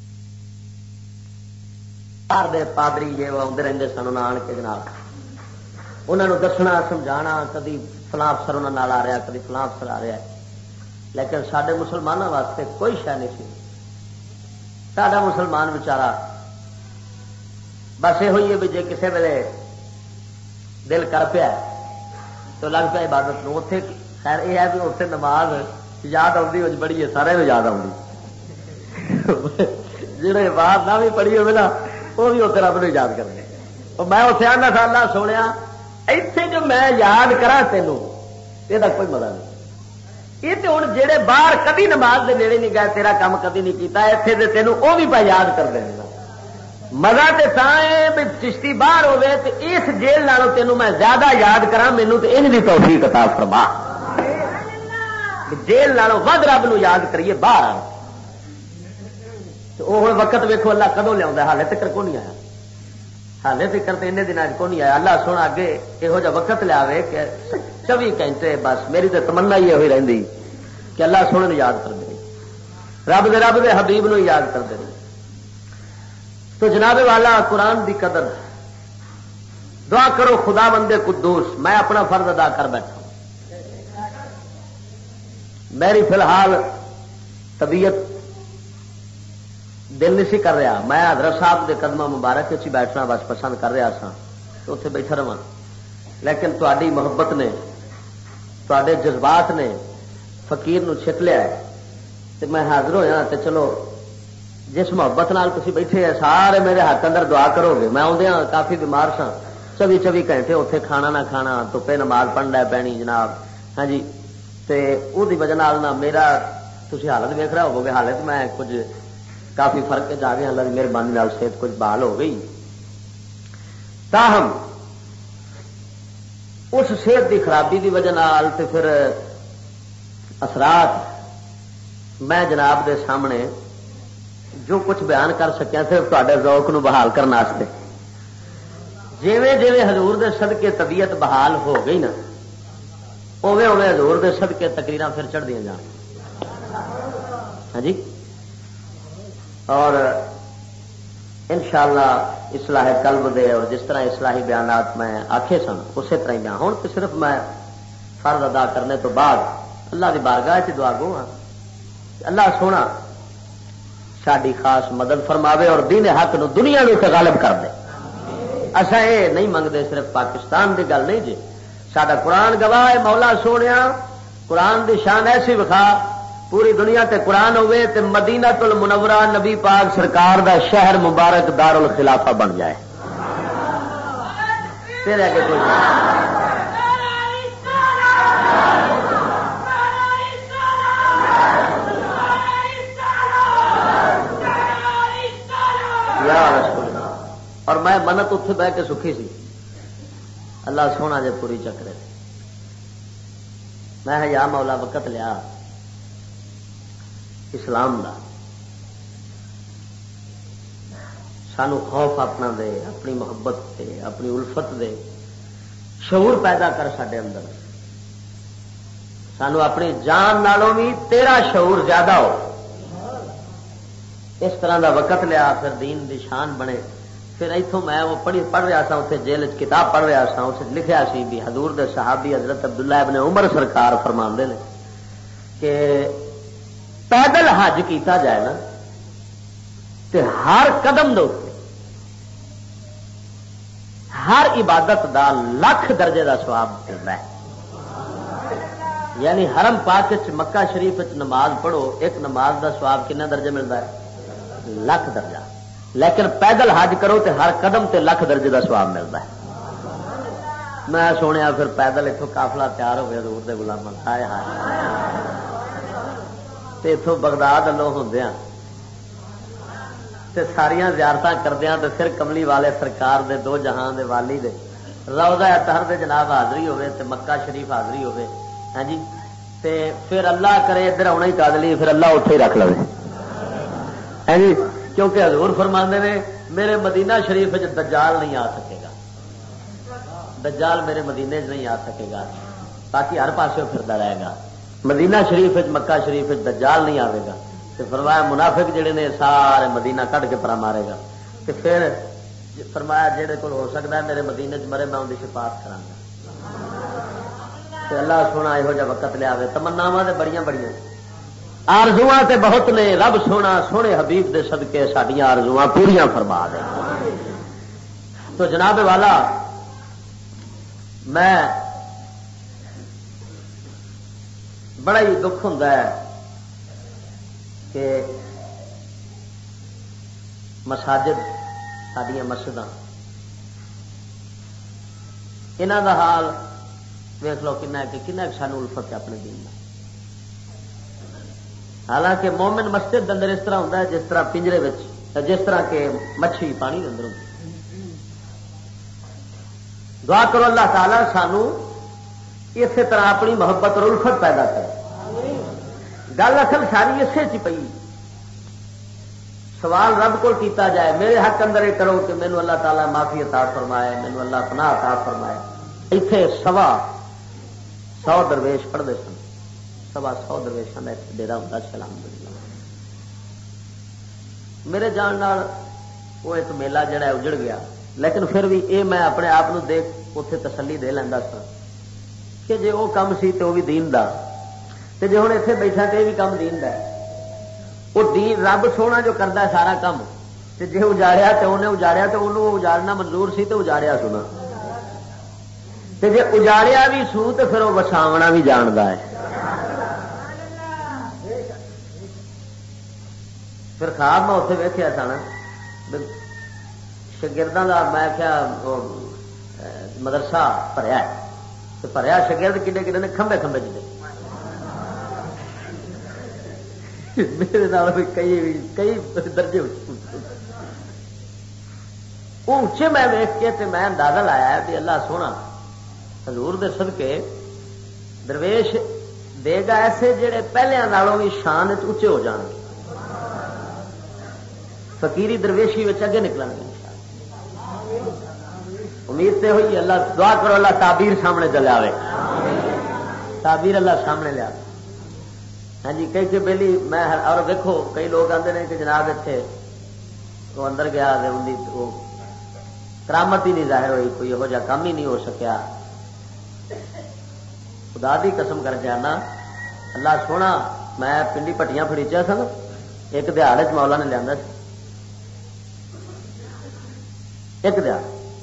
دے پادری جی وہ آتے رہتے سن، انہیں آن کے جناب انہوں نے دسنا سمجھانا، کدی فلاں افسر انہوں آ رہا، کدی فلاں افسر آ رہا ہے. لیکن سارے مسلمانوں واسطے کوئی شہ نہیں سی. سارا مسلمان بچارا بس یہ ہوئی ہے بھی جی کسی ویلے دل کر پیا تو لگ پیا عبادت نو. اتے خیر یہ ہے بھی اتنے نماز یاد آتی بڑی ہے، سارے یاد آتی. جہے عبادت نہ بھی پڑھی ہوگی نا وہ بھی اتنے رب نو یاد کرنے. میں اتنے آنا سا اللہ سونے
ایتھے جو میں یاد کرا تینوں یہ کوئی مزہ نہیں. یہ تو ہوں جہے باہر کبھی نماز دے نیڑے نہیں گئے تیرا کام کبھی نہیں کیتا اتنے تو تینوں وہ بھی پہ یاد کر دیں. مزہ تو بھی چشتی باہر ہوے تو اس جیل نالوں تینوں میں زیادہ یاد کرا مینوں تو ان کی توفیق عطا فرما. جیل نالوں ود رب نو یاد کریے باہر. وہ ہوں وقت ویکو اللہ کدوں لیا حالے تک کو نہیں آیا. حالے تک تو ان دنوں کو نہیں آیا. اللہ سونا اگے یہو جہ وقت لیا کہ 24 گھنٹے بس میری تو تمنا ہی ہوئی رہی کہ اللہ سونے یاد کر دے رب دے حبیب نو یاد کر دے. تو جناب والا قرآن دی قدر دعا کرو خدا بندے قدوس. میں اپنا فرض ادا کر بیٹھا. میری فی الحال طبیعت دل نہیں سی کر رہا. میں حضرت صاحب دے قدمہ مبارک چ بیٹھنا بس پسند کر رہا سا تو اتنے بیٹھا رہا. لیکن تاری محبت نے تے جذبات نے فقیر نو چھک لیا ہے تو میں حاضر ہویا. تو چلو جس محبت نال تسی بیٹھے ہیں سارے میرے ہاتھ اندر دعا کرو گے. میں آدھے کافی بیمار سا 24 گھنٹے اتنے کھانا نہ کھانا دھوپے نماز پڑھنا پینی جناب. ہاں جی تے او دی وجہ نہ میرا تسی حالت ویکھ رہا ہوگے. حالت میں کچھ کافی فرق جا گیا. اللہ کی مہربانی نال صحت کچھ بحال ہو گئی. تاہم اس صحت کی خرابی کی وجہ نال تے پھر اثرات میں جناب دے سامنے جو کچھ بیان کر سکیا صرف تے ذوق نو بحال کرنے. جویں جویں حضور دے صدقے طبیعت بحال ہو گئی نا اوے اوے حضور دے صدقے تقریراں پھر چڑھ دیا جان. ہاں جی اور انشاءاللہ اصلاح قلب دے اور جس طرح اصلاحی بیانات میں آکھے سن اسی طرح بیان ہوں. تو صرف میں فرض ادا کرنے تو بعد اللہ کی بارگاہ سے دعا گو ہاں اللہ سونا ساری خاص مدد فرماوے اور دین حق نو دنیا نو غالب کر دے. اصا یہ نہیں منگتے صرف پاکستان کی گل نہیں جی. سڈا قرآن گواہ ہے مولا سونے قرآن دی شان ایسی وکھا پوری دنیا تے قرآن ہوئے تے مدینہ المنورہ نبی پاک سرکار دا شہر مبارک دار الخلافہ بن جائے. پھر آگے کوئی اور میں منت اتنے بہ کے سکھی سی. اللہ سونا جے پوری چکرے میں یا مولا وقت لیا اسلام دا سانو خوف اپنا دے اپنی محبت دے اپنی الفت دے شعور پیدا کر ساڈے اندر. سانو اپنی جان نالوں بھی تیرا شعور زیادہ ہو. اس طرح دا وقت لیا پھر دین دی شان بنے. پھر اتوں میں وہ پڑھ رہا سا اتنے جیل کتاب پڑھ رہا سا اس لکھیا سی بھی حضور دے صحابی حضرت عبداللہ ابن عمر سرکار فرماندے نے کہ پیدل حج کیتا جائے نا تے ہر قدم دے ہر عبادت دا 1,00,000 درجے دا ثواب ملتا ہے. یعنی حرم پاک مکہ شریف نماز پڑھو ایک نماز دا ثواب کتنا درجے ملتا ہے 1,00,000 درجہ. لیکن پیدل حج کرو تے ہر قدم تے 1,00,000 درجے دا ثواب ملتا ہے. میں سنیا پھر پیدل اتوں قافلہ تیار ہو گیا حضور دے غلاماں ہائے ہائے تے اتوں بغداد والوں ہوندیاں تے ساریاں زیارتاں کردیاں تے پھر کملی والے سرکار دے دو جہان دے والی دے روضہ اطہر دے جناب حاضری ہوے تے مکہ شریف حاضری ہوے. ہاں جی تے پھر اللہ کرے ادھر آنا ہی قادلی پھر اللہ اتنے ہی رکھ لے. ہاں جی کیونکہ حضور فرماندے نے میرے مدینہ شریف دجال نہیں آ سکے گا. دجال میرے مدینے نہیں آ سکے گا. باقی ہر پاسے پھرتا رہے گا. مدینہ شریف مکہ شریف دجال نہیں آئے گا. تو فرمایا منافق جڑے نے سارے مدینہ کٹ کے پرا مارے گا. تو پھر فرمایا جہے کو ہو سکتا ہے میرے مدینے مرے میں ان کی شفاعت کرا گا. اللہ سونا یہو جہ وقت لیا. تمناواں تے بڑیاں بڑیاں آرزواں تے بہت نے. رب سونا سونے حبیب دے صدقے ساڈیاں آرزواں پوریاں فرما دے. تو جناب والا میں بڑا ہی دکھ ہوتا ہے کہ مساجد ساڈیاں مسجداں
یہاں دا حال ویخ لو کن سانو الفت ہے اپنے دین میں. حالانکہ مومن مسجد اندر اس طرح ہوتا ہے جس طرح پنجرے جس طرح کہ مچھلی پانی کے اندر ہوتی. دعا کرو اللہ تعالیٰ سانو اسی طرح اپنی محبت اور الفت پیدا کرے. گل اصل ساری اسے چ پئی. سوال رب کو کیتا جائے میرے حق اندر یہ کرو کہ مینو اللہ تعالیٰ معافی عطا فرمائے, مینو اللہ پناہ عطا فرمائے. اتنے 100 درویش پڑھتے سن. 100 درویشوں کا ایک ڈیرا ہوتا سی. الحمدللہ میرے جان وہ ایک میلہ جڑا اجڑ گیا, لیکن پھر بھی یہ میں اپنے آپ دیکھ اتنے تسلی دے لینا سا کہ جی وہ کام سی تو وہ بھی دین دا, تے جی ہوں اتنے بیٹھا تو یہ بھی کام دین دا. وہ دین رب سونا جو کرتا ہے سارا کام, تے جی اجاڑیا تو انہیں اجاڑیا تو انہوں اجاڑنا منظور سی تو اجاڑیا سنا, تے جی اجاڑیا بھی سو تو پھر وہ وساونا بھی جانتا ہے. پھر خواب میں اتنے ویخیا سا نا شگرداں کا, میں کیا مدرسہ بھریا تو بھریا شگرد کڈے کڈے نے کھمبے کھمبے چلے میرے نال کئی درجے اونچے میں ویخ کے میں اندازہ لایا کہ اللہ سونا حضور دے صدقے درویش دے گا ایسے جڑے پہلے نالوں بھی شان اچے ہو جان گے, فقیری درویشی اگے نکلیں گے. امید سے ہوئی. اللہ دعا کرو اللہ تعبیر سامنے چلے آئے, تعبیر اللہ سامنے لیا. ہاں جی کئی بیلی میں اور دیکھو کئی لوگ آتے ہیں کہ جناب اتنے وہ اندر گیا وہ کرامت ہی نہیں ظاہر ہوئی, کوئی یہو جہا کام ہی نہیں ہو سکیا. خدا دی قسم کر کے آنا اللہ سونا میں پنڈی پٹیاں فریچیا سن ایک دہاڑ مولا نے لیا ایک دہاڑ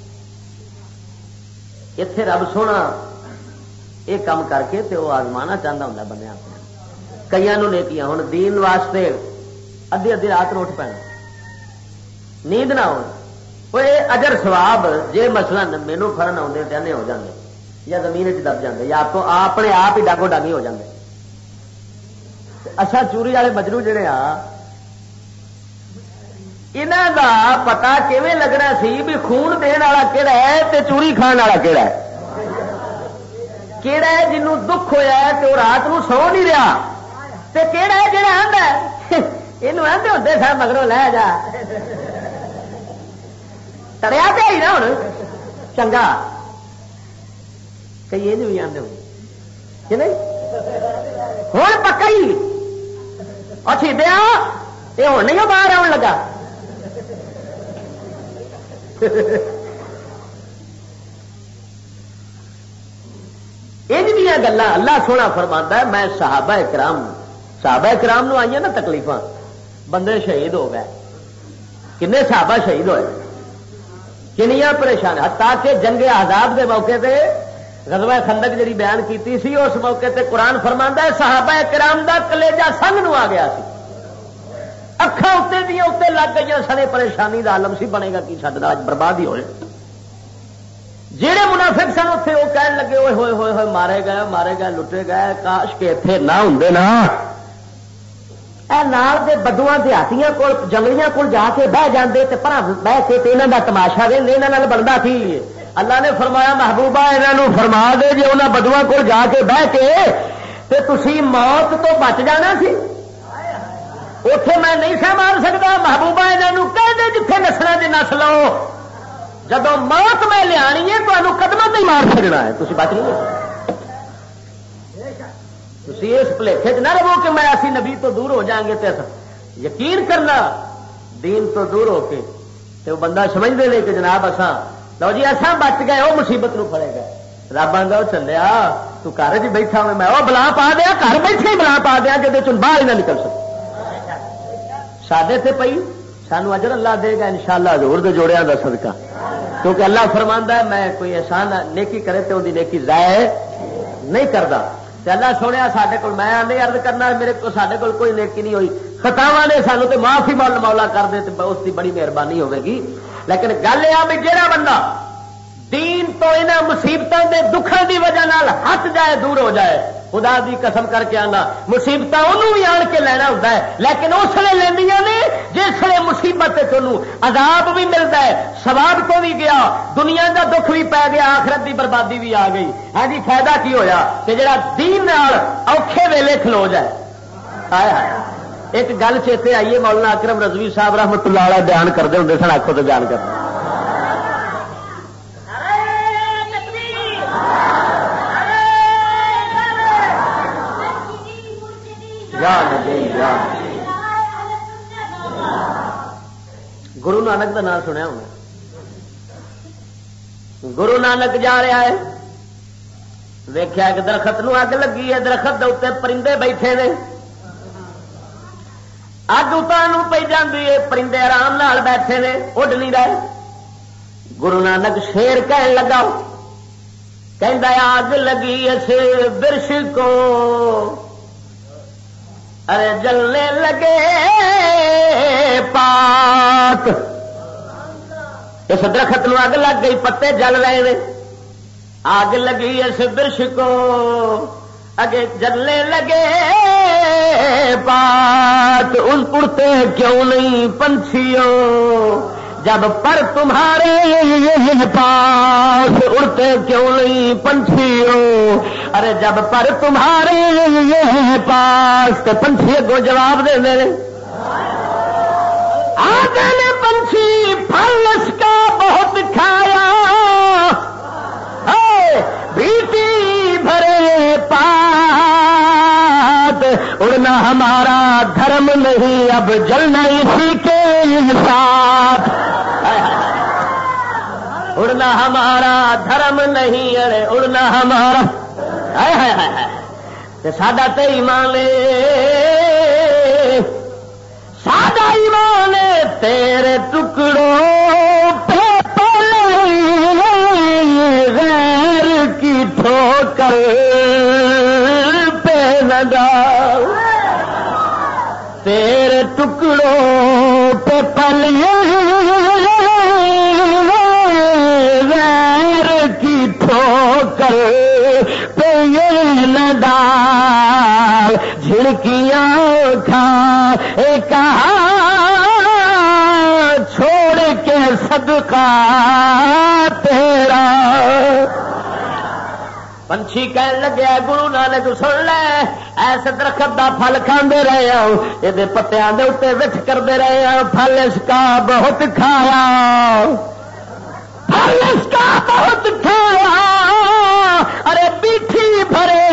اتے رب سونا یہ کام کر کے تے وہ آزمانا چاہتا ہوں بندے اپنے کئی نیکیاں. ہوں دین واسطے ادھی ادھی رات اٹھ پینا نیند نہ ہو اجر سواب جے مثلا مینو فرن آتے ٹہنے ہو جاندے یا زمین دب جاندے یا اپنے آپ ہی ڈاگو ڈاگی ہو جاندے. اچھا چوری والے مجرو جڑے انہاں دا پتا کیویں لگنا سی بھی خون دین والا کہڑا ہے تے چوری کھان والا کہڑا ہے. کہڑا ہے جنوں دکھ ہویا ہے تے وہ رات نو سو نہیں رہا, تے کہڑا ہے جڑا آندا ہے اینو آندے ہوندے سا مگروں لے جا تڑیا تے ہی نا ہن چنگا. کئی یہ بھی آدھے ہوں کہ نہیں ہوں پکا ہی اچھی دیا یہ ہوں نہیں باہر آن لگا. یہ گلا اللہ سونا فرماتا ہے. میں صحابہ کرام نو آئی نا تکلیف, بندے شہید ہو گئے, کنے صحابہ شہید ہوئے, کنیاں پریشان, حتیٰ کہ جنگ احزاب دے موقع تے غزوہ خندق جڑی بیان کیتی سی اس موقع تے قرآن فرماندا ہے صحابہ کرام دا کلیجہ سنگ نو آ گیا سی, اکھاں اتنے دیا اتنے لگ گئی سنے, پریشانی دا عالم سی بنے گا کی سڈا اج برباد ہی ہوئے. جہے منافق سن اتنے وہ کہن لگے ہوئے ہوئے ہوئے ہوئے مارے گئے لٹے گئے, کاش کے اتنے نہ ہوندے نا نال دے بدواں دیہاتیاں کول جنگلیاں کول جا کے بہ جاندے تے پرا بہ کے تے انہاں دا تماشا ویندے انہاں نال بندا سی. اللہ نے فرمایا محبوبہ انہوں فرما دے جی انہوں بدوا کو جا کے بہ کے تے تسی موت تو بچ جانا سی, اتے میں نہیں سہ مار سکتا. محبوبہ انہوں کہہ دے جتھے نسنا جی نس لو, جب موت میں لیا ہے تو قدموں نہیں مار سکنا ہے, تسی بچ نہیں. تسی اس بھلیکے نہ رہو کہ میں اسی نبی تو دور ہو جائیں گے. یقین کرنا دین تو دور ہو کے تو بندہ سمجھتے نہیں کہ جناب اساں لو جی ایسا بچ گئے وہ مصیبت نو پڑے گا. رب آندا چلیا تو گھر چ بیٹھا ہوئے میں وہ بلا پا دیا, گھر بیٹھے ہی بلا پا دیا جہد چ باہر ہی نہ نکل سکے. سادے تے پئی سانو اجر اللہ دے گا انشاءاللہ حضور دے جوڑیاں دا صدقہ, کیونکہ اللہ فرماندا ہے میں کوئی احسان نیکی کرے تے اودی نیکی ضائع نہیں کردا. تے اللہ سونیا ساڈے کول میں نہیں عرض کرنا میرے کو ساڈے کول کوئی نیکی نہیں ہوئی, خطاواں نے سانو تے معافی مولا کر دے تے اس دی بڑی مہربانی ہوے گی. لیکن گل یہ بھی جہاں بندہ
دین تو انہاں مصیبتاں دے دکھاں دی وجہ نال ہٹ جائے دور ہو جائے خدا دی قسم کر کے آنا مصیبت انہوں بھی آن کے لینا ہوتا ہے لیکن اس لیے لیندیاں نے جس لیے مصیبت عذاب بھی ملتا ہے ثواب تو بھی گیا دنیا دا دکھ بھی پی گیا آخرت دی بربادی بھی آ گئی ہاں جی فائدہ کی ہویا کہ جڑا دین نال اوکھے ویلے کھلو جائے ہائے ہائے ایک گل چیتے آئیے مولانا اکرم رضوی صاحب رحمت اللہ علیہ بیان کرتے ہوں سن آخو تو بیان کرتے گرو نانک کا نام سنیا ہونا گرو نانک جا رہا ہے ویخیا کہ درخت نو اگ لگی ہے درخت کے اتنے پرندے بیٹھے نے اگ اتنا پی جاتی ہے پرندے آرام نال بیٹھے نے اڈ نہیں رہے گرو نانک شیر کہن لگا کہندا آگ لگی اس برش کو ارے جلنے لگے پات اس درخت نو اگ لگ گئی پتے جل رہے ہیں آگ لگی اس برش کو اگے جلنے لگے پات ان اڑتے کیوں نہیں پنچھیوں جب پر تمہارے پاس اڑتے کیوں نہیں پنچھیوں ارے جب پر تمہارے پاس تو پنچھی کو جواب دے دے آگے نے پنچھی پھل اس کا بہت کھایا بیٹی بھرے پات اڑنا ہمارا دھرم نہیں اب جلنا اسی کے ساتھ اڑنا ہمارا دھرم نہیں ارے اڑنا ہمارا ساڈا تے ایمان ساڈا ایمان تیرے ٹکڑوں پہ غیر کی ٹھوکر پہ نہ ڈال تیرے ٹکڑوں پہ پلے غیر کی ٹھوکر پہ یہ نہ ڈال جھڑکیاں کھا کہا چھوڑ کے صدقہ تیرا پنچھی کہن لگیا گرو نانک سن لے ایسے درخت دا پھل کھاندے رہے ہوں یہ پتیاں دے اتنے وچ کرتے رہے ہوں پھل اس کا بہت کھایا پھل اس کا بہت کھایا ارے بیٹھی بھرے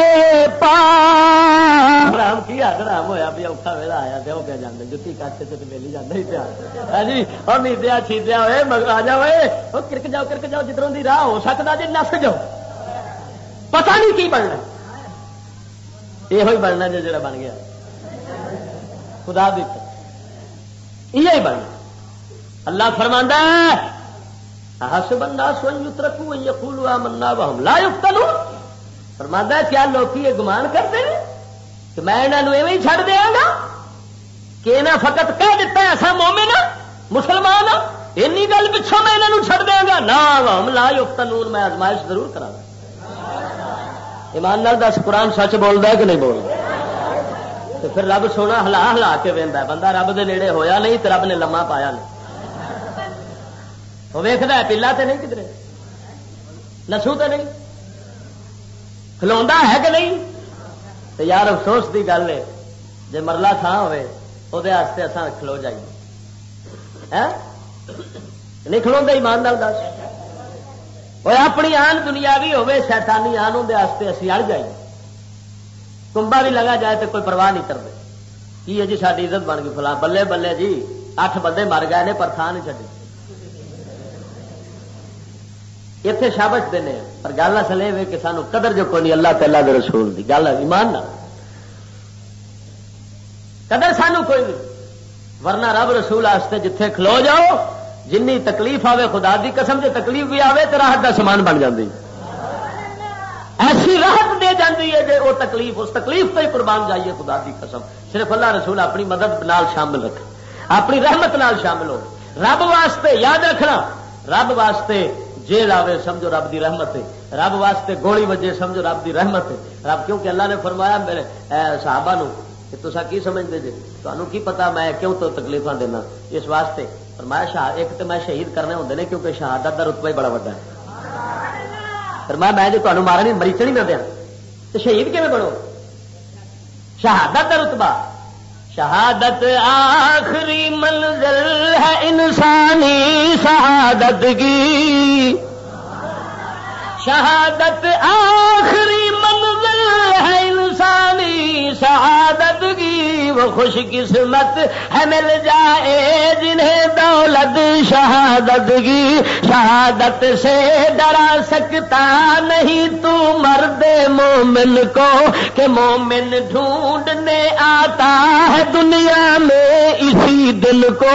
پام کی حرام ہویا بھی اوکھا ویلا آیا تے ہو کے جاندے جُتی کاٹے تے میلی جاندا ہی پیا ہاں جی او میدیا چھیدیا ہوئے مگر آ جاؤ او کرک جاؤ جدھروں دی راہ ہو سکدا جی نس جاؤ پتہ نہیں کی بننا یہ بننا جو جڑا بن گیا خدا دی یہ بننا اللہ فرماندا ہے حسب الناس ان یترکوا ان یقولوا آمنا وهم لا یفتنون فرماندا ہے کیا لوگ یہ گمان کرتے ہیں کہ میں انہاں نوں ایویں ہی چھڑ دیاں گا کہ انہاں فقط کہہ دیتا ہے اساں مومن ہاں مسلمان ہاں اینی گل پچھوں میں انہاں نوں چھڑ دیاں گا نا وهم لا یفتنون میں آزمائش ضرور کراں گا ایمان نال دس قرآن سچ بولتا ہے کہ نہیں بولتا تو پھر رب سونا ہلا ہلا کے ویندا ہے بندہ رب دے نیڑے ہویا نہیں تو رب نے لما پایا نہیں وہ ویکھدا ہے پیلا تے نہیں کدھر نسو تے نہیں کھلوندا ہے کہ نہیں تو یار افسوس دی گل ہے جے مرلا تھان ہوئے وہ واسطے اساں کھلو جائیے نہیں کھلوندے ایمان نال دس اور اپنی آن دنیاوی ہوے شیطانی آن اندر اسی اڑ جائیے کنبا بھی لگا جائے تو کوئی پرواہ نہیں کرتے کی ہے جی ساری عزت بن گئی فلاں بلے بلے جی 8 بندے مر گئے نے پر تھان نہیں چڑی اتنے شابش دینے پر گل اصل یہ کہ سانو قدر جو کوئی نہیں اللہ تعالیٰ کے رسول دی گل ایمان نہ قدر سانو کوئی نہیں ورنہ رب رسول واسطے جتھے کھلو جاؤ جنی تکلیف آوے خدا دی قسم سے تکلیف بھی آوے تو راحت دا سامان بن جاتی ایسی راحت دے جاتی ہے کہ وہ تکلیف اس تکلیف تو ہی قربان جائیے خدا دی قسم صرف اللہ رسول اپنی مدد نال شامل رکھے اپنی رحمت نال شامل ہو رب واسطے یاد رکھنا رب واسطے
جیل آوے سمجھو رب دی رحمت ہے، رب واسطے گولی وجے سمجھو رب دی رحمت ہے رب، کیونکہ اللہ نے فرمایا میرے صحابہ نو کہ تسا کی سمجھتے جی، تمہیں کی پتا میں کیوں تو تکلیفاں دینا، اس واسطے فرمایا ایک تو میں شہید کرنے ہوتے ہیں کیونکہ شہادت کا رتبہ ہی بڑا بڑا ہے، فرمایا میں جو تمہیں مارا نہیں مریچ نہیں نہ دیا تو شہید کیون بنو، شہادت کا رتبہ، شہادت آخری منزل ہے انسانی شہادت کی، شہادت آخری منزل ہے انسانی شہادت کی، وہ خوش قسمت ہے مل جائے جنہیں دولت شہادت کی، شہادت سے ڈرا سکتا نہیں تو مرد مومن کو کہ مومن ڈھونڈنے آتا ہے دنیا میں اسی دل کو،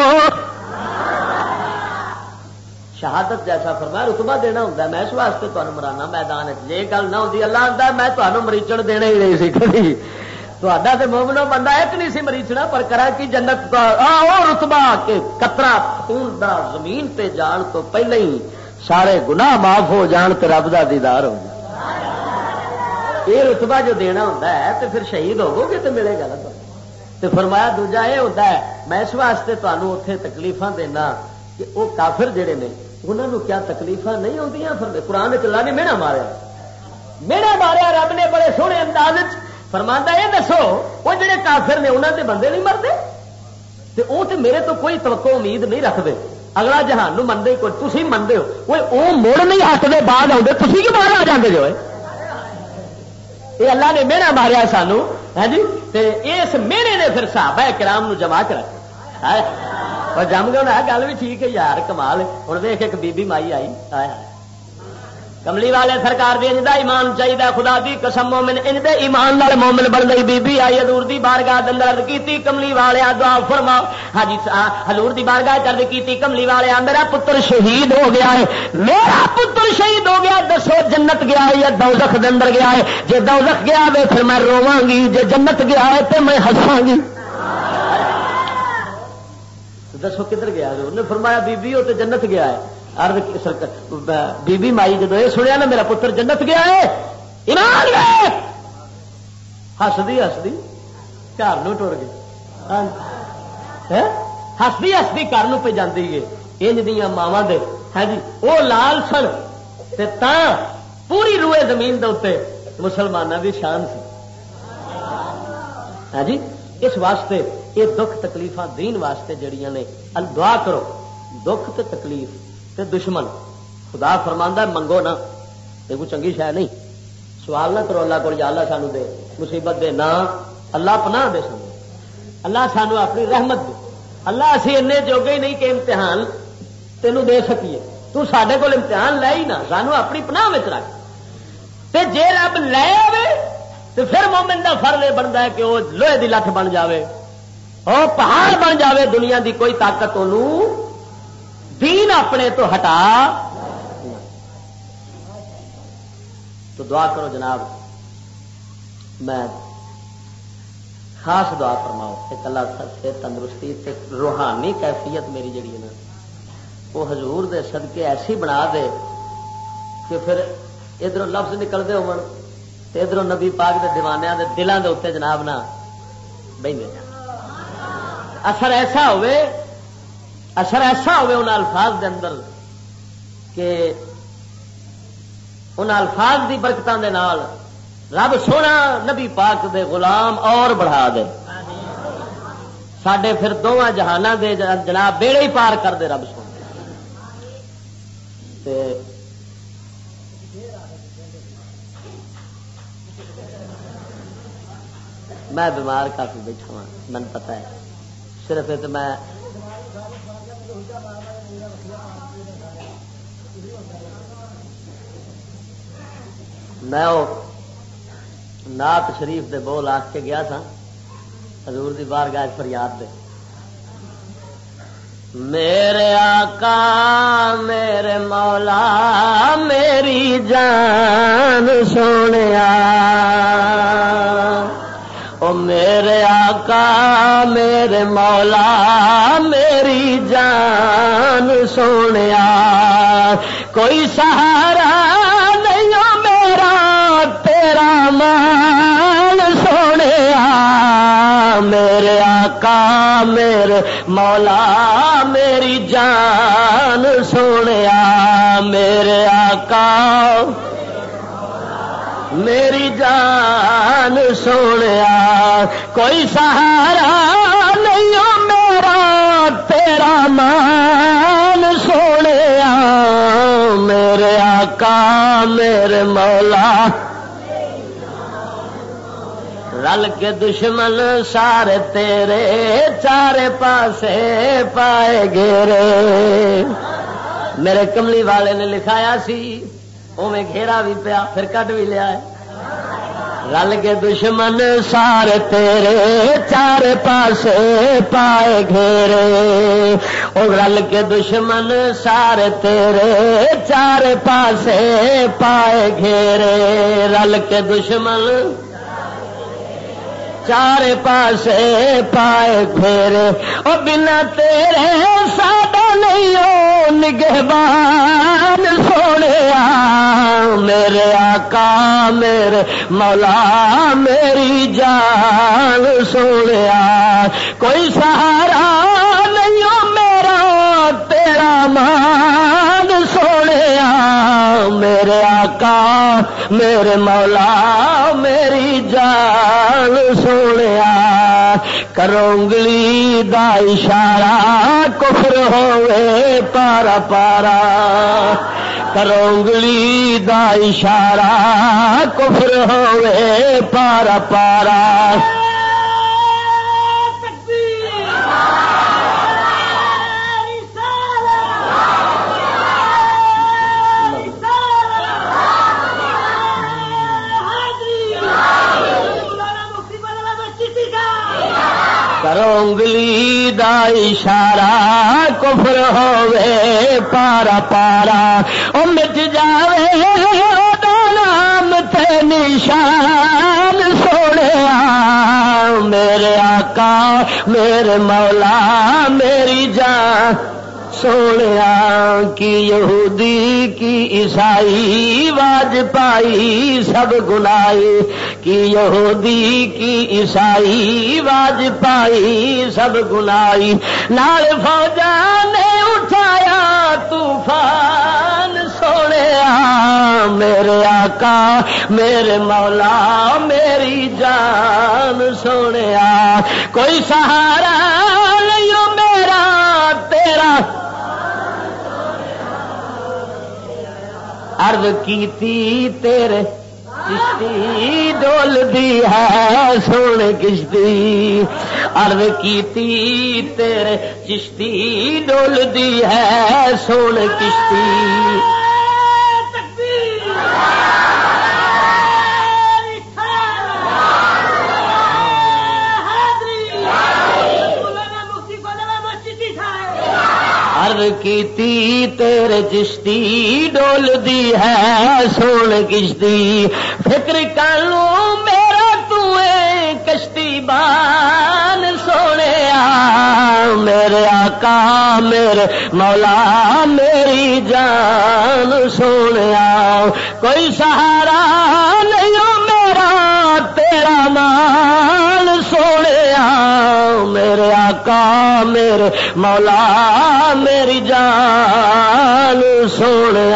شہادت جیسا فرمایا رتبہ دینا ہوتا، میں اس واسطے تمہیں مرانا میدان یہ گل نہ ہوتی، اللہ آتا میں تمہیں مریچن دینا ہی نہیں سی کبھی، تو مومنو بندہ ایک نہیں سی مریچنا، پر کرا کی جنت کا رتبہ کہ قطرہ خون دا زمین تے جان تو پہلے ہی سارے گناہ معاف ہو جان تے رب دا دیدار ہو جائے، یہ رتبہ جو دینا ہوتا ہے تو پھر شہید ہوو گے تو ملے گا نا تو فرمایا دوجا یہ ہوتا ہے میں اس واسطے تمہیں اتنے تکلیفاں دینا کہ وہ کافر جڑے نے انہوں نے کیا تکلیفاں نہیں ہوندیاں، قرآن اللہ نے مینا ماریا رب نے بڑے سونے انداز فرماتا یہ دسو وہ جڑے کافر نے انہوں دے بندے نہیں مرتے تے وہ تے میرے تو کوئی توقع امید نہیں رکھتے، اگلا جہان منتے کوئی تھی منتے ہو وہ مڑ نہیں ہٹتے بعد آتے تھی کہ باہر آ جاتے جو یہ اللہ نے مینا ماریا سانو ہے جی، اس مینے نے پھر صحابہ کرام نو جما کے رکھا اور جم گیا ہونا گل بھی ٹھیک ہے یار کمال، ہوں دیکھ ایک بی بی مائی آئی کملی والے سرکار دی انج دا ایمان چاہیے، خدا دی قسم مومن انج دے ایمان نال مومن بن گئی، بی بی آئی حضور دی بارگاہ دے اندر عرض کیتی کملی والے دعا فرماؤ، ہاں جی حضور دی بارگاہ عرض کیتی کملی والے میرا پتر شہید ہو گیا ہے، میرا پتر شہید ہو گیا، دسو جنت گیا ہے یا دوزخ دے اندر گیا ہے، جے دوزخ گیا ہے پھر میں روواں گی، جے جنت گیا ہے تے میں ہساں گی، دسو کدھر گیا؟ انہوں نے فرمایا بی بی وہ تو جنت گیا ہے، بی بی مائی جدو یہ سنیا نا میرا پتر جنت گیا ہے ایمان گئے ہسدی ہسدی گھر نو ٹر گئی، ہسدی ہسدی گھر نو پہ جاندی ہے، انج دیاں ماواں دے ہے جی وہ لال سن تے تاں پوری روئے زمین دے اوتے مسلماناں دی شان سی، ہاں جی اس واسطے یہ دکھ تکلیفاں دین واسطے جڑیاں نے دعا کرو، دکھ تے تکلیف تے دشمن خدا فرماندا منگو نا، یہ کوئی چنگی شے نہیں، سوال نہ کرو اللہ کو یا اللہ سانو دے مصیبت دے، نہ اللہ پناہ دے سانو، اللہ سانو اپنی رحمت دے، اللہ اسی انے جوگے ہی نہیں کہ امتحان تینوں دے سکیے، تو ساڈے کول امتحان لے ہی نہ، سانو اپنی پناہ وچ رکھ، تے جے رب لے آوے تو پھر مومن دا فرض یہ بنتا ہے کہ وہ لوہے دی لٹھ بن جاوے، وہ پہاڑ بن جاوے، دنیا دی کوئی طاقت انہوں دین اپنے تو ہٹا، تو دعا کرو جناب، میں خاص دعا فرماؤ کہ اللہ سے تندرستی تے روحانی کیفیت میری جڑی ہے نا وہ حضور دے صدقے ایسی بنا دے کہ پھر ادھر لفظ نکلتے ہون تے ادھر نبی پاک دے دیوانیاں دے دلاں دے اوتے جناب نا بہندے جان، اثر ایسا ہوئے ان الفاظ دے اندر کہ ان الفاظ دی برکتاں دے نال رب سونا نبی پاک دے غلام اور بڑھا دے، ساڈے پھر دونوں جہاناں دے جناب بیڑے ہی پار کر دے رب سونا، تے میں بیمار کافی بیٹھا ہوں، من پتہ ہے، صرف تو میں نعت شریف دے بول آخ کے گیا تھا حضور دی بارگاہ فریاد دے، میرے آقا میرے مولا میری جان سونیا، او میرے آقا میرے مولا میری جان سونیا،
کوئی سہارا نہیں میرا تیرا مان سونے میرے آقا میرے مولا میری جان سونے میرے آقا میری جان سونے کوئی سہارا نہیں میرا تیرا مان سونے میرے آقا میرے مولا رل کے دشمن سارے تیرے چارے پاسے پائے گھیرے میرے کملی والے نے لکھایا سی اویں گھیرا بھی پیا پھر کٹ بھی لیا ہے رل کے دشمن سارے تیرے چارے پاسے پائے گھیرے او رل کے دشمن سارے تیرے چارے پاسے پائے گھیرے رل کے دشمن چارے پاسے پائے گھیرے او بنا تیرے سادہ نہیں ہو نگہبان سونے میرے آقا میرے مولا میری جان سونے کوئی سہارا نہیں ہو میرا تیرا مان سونے میرے آقا میرے مولا میری جان سونے کرو انگلی دا اشارہ کفر ہوئے پارا پارا کرو انگلی دا اشارہ کفر ہوئے پارا پارا کرو انگلی دا اشارہ کفر ہوئے پارا پارا او مٹ جاوے دا نام تے نشان سونے میرے آقا میرے مولا میری جان سونے کی یہودی کی عیسائی واج پائی سب گنائی کی یہودی کی عیسائی واج پائی سب گنائی نال فوجا نے اٹھایا طوفان سونے میرے آقا میرے مولا میری جان سونے کوئی سہارا نہیں میرا تیرا عرض کیتی تیرے چشتی ڈول دی ہے سن کشتی عرض کیتی تیرے چشتی ڈول دی ہے سن کشتی عرض کیتی تیرے چشتی ڈول دی ہے سن کشتی فکر کر لوں میرا توے کشتی بان سونے میرے آقا میرے مولا میری جان سونے کوئی سہارا نہیں میرا تیرا مان سونے میرے آقا میرے مولا میری جان سونے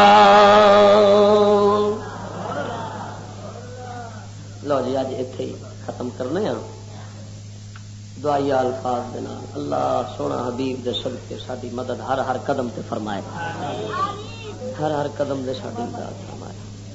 لو جی اج ایتھے ہی ختم کرنے دعائی الفاظ دے نال اللہ سونا حبیب دے صدقے ساڈی مدد ہر ہر قدم تے فرمائے ہر ہر قدم دے ساڈی مدد فرمائے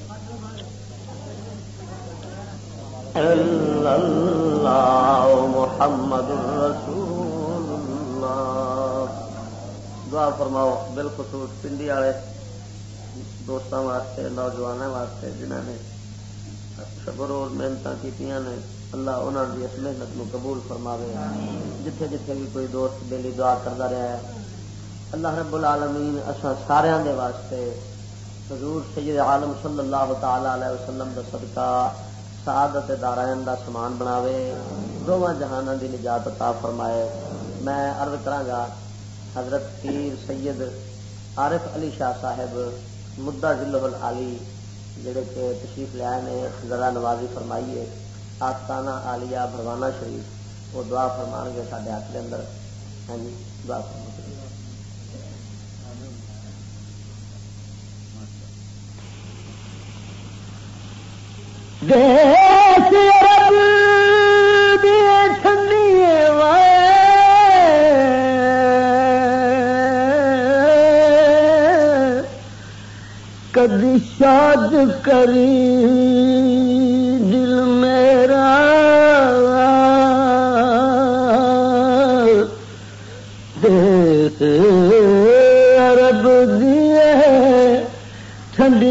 اللہ محمد رسول اللہ دعا فرماؤ بالخصوص پنڈی والے دوستوں واسطے نوجوانوں واسطے جنہوں نے شب روز محنت کی اللہ انہوں کی اس محنت کو قبول فرماوے جتھے جتھے بھی کوئی دوست بیلی دعا کرتا رہا ہے اللہ رب العالمین اساں سارے دے واسطے حضور سید عالم صلی اللہ تعالی علیہ وسلم دا صدقہ سعادت دارائن دا سامان بناوے دونوں جہانوں دی نجات عطا فرمائے. میں عرض کراں گا حضرت پیر سید
عارف علی شاہ صاحب مدعا ذلہ العالی جڑے کہ تشریف لے آئے نے ذرا نوازی فرمائیے آستانہ عالیہ بھروانا شریف وہ دعا فرمان گے سارے ہاتھ کے اندر. ہاں جی دعا فرما
دیس عرب دی ٹھنڈی کدی شاد کری دل میرا دیس عرب دی ٹھنڈی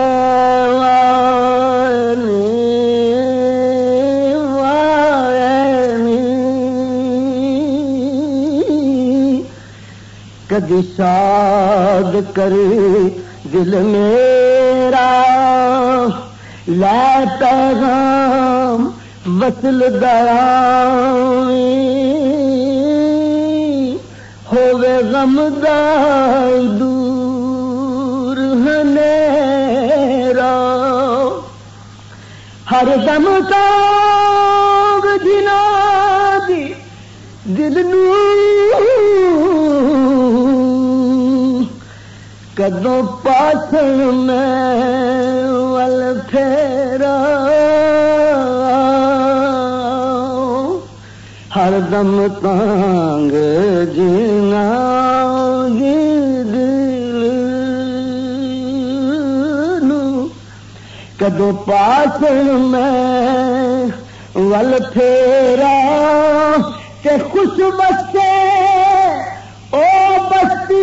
کدی شاد کری دل میرا لے پیغام وصل دراویں ہووے غم دا دور ہنیرا ہر دم تانگ جنا دی دل کدوں پاسن میں ول پھیرا ہر دم تانگ جنا دل کدوں پاسن میں ول پھیرا کہ خوش بستے او بستی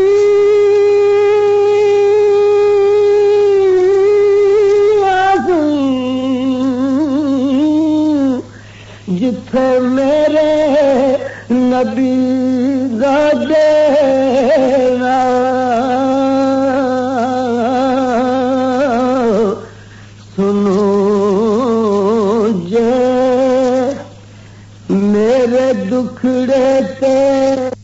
جتھے میرے نبی دا ڈیرا سنو جے میرے دکھڑے تے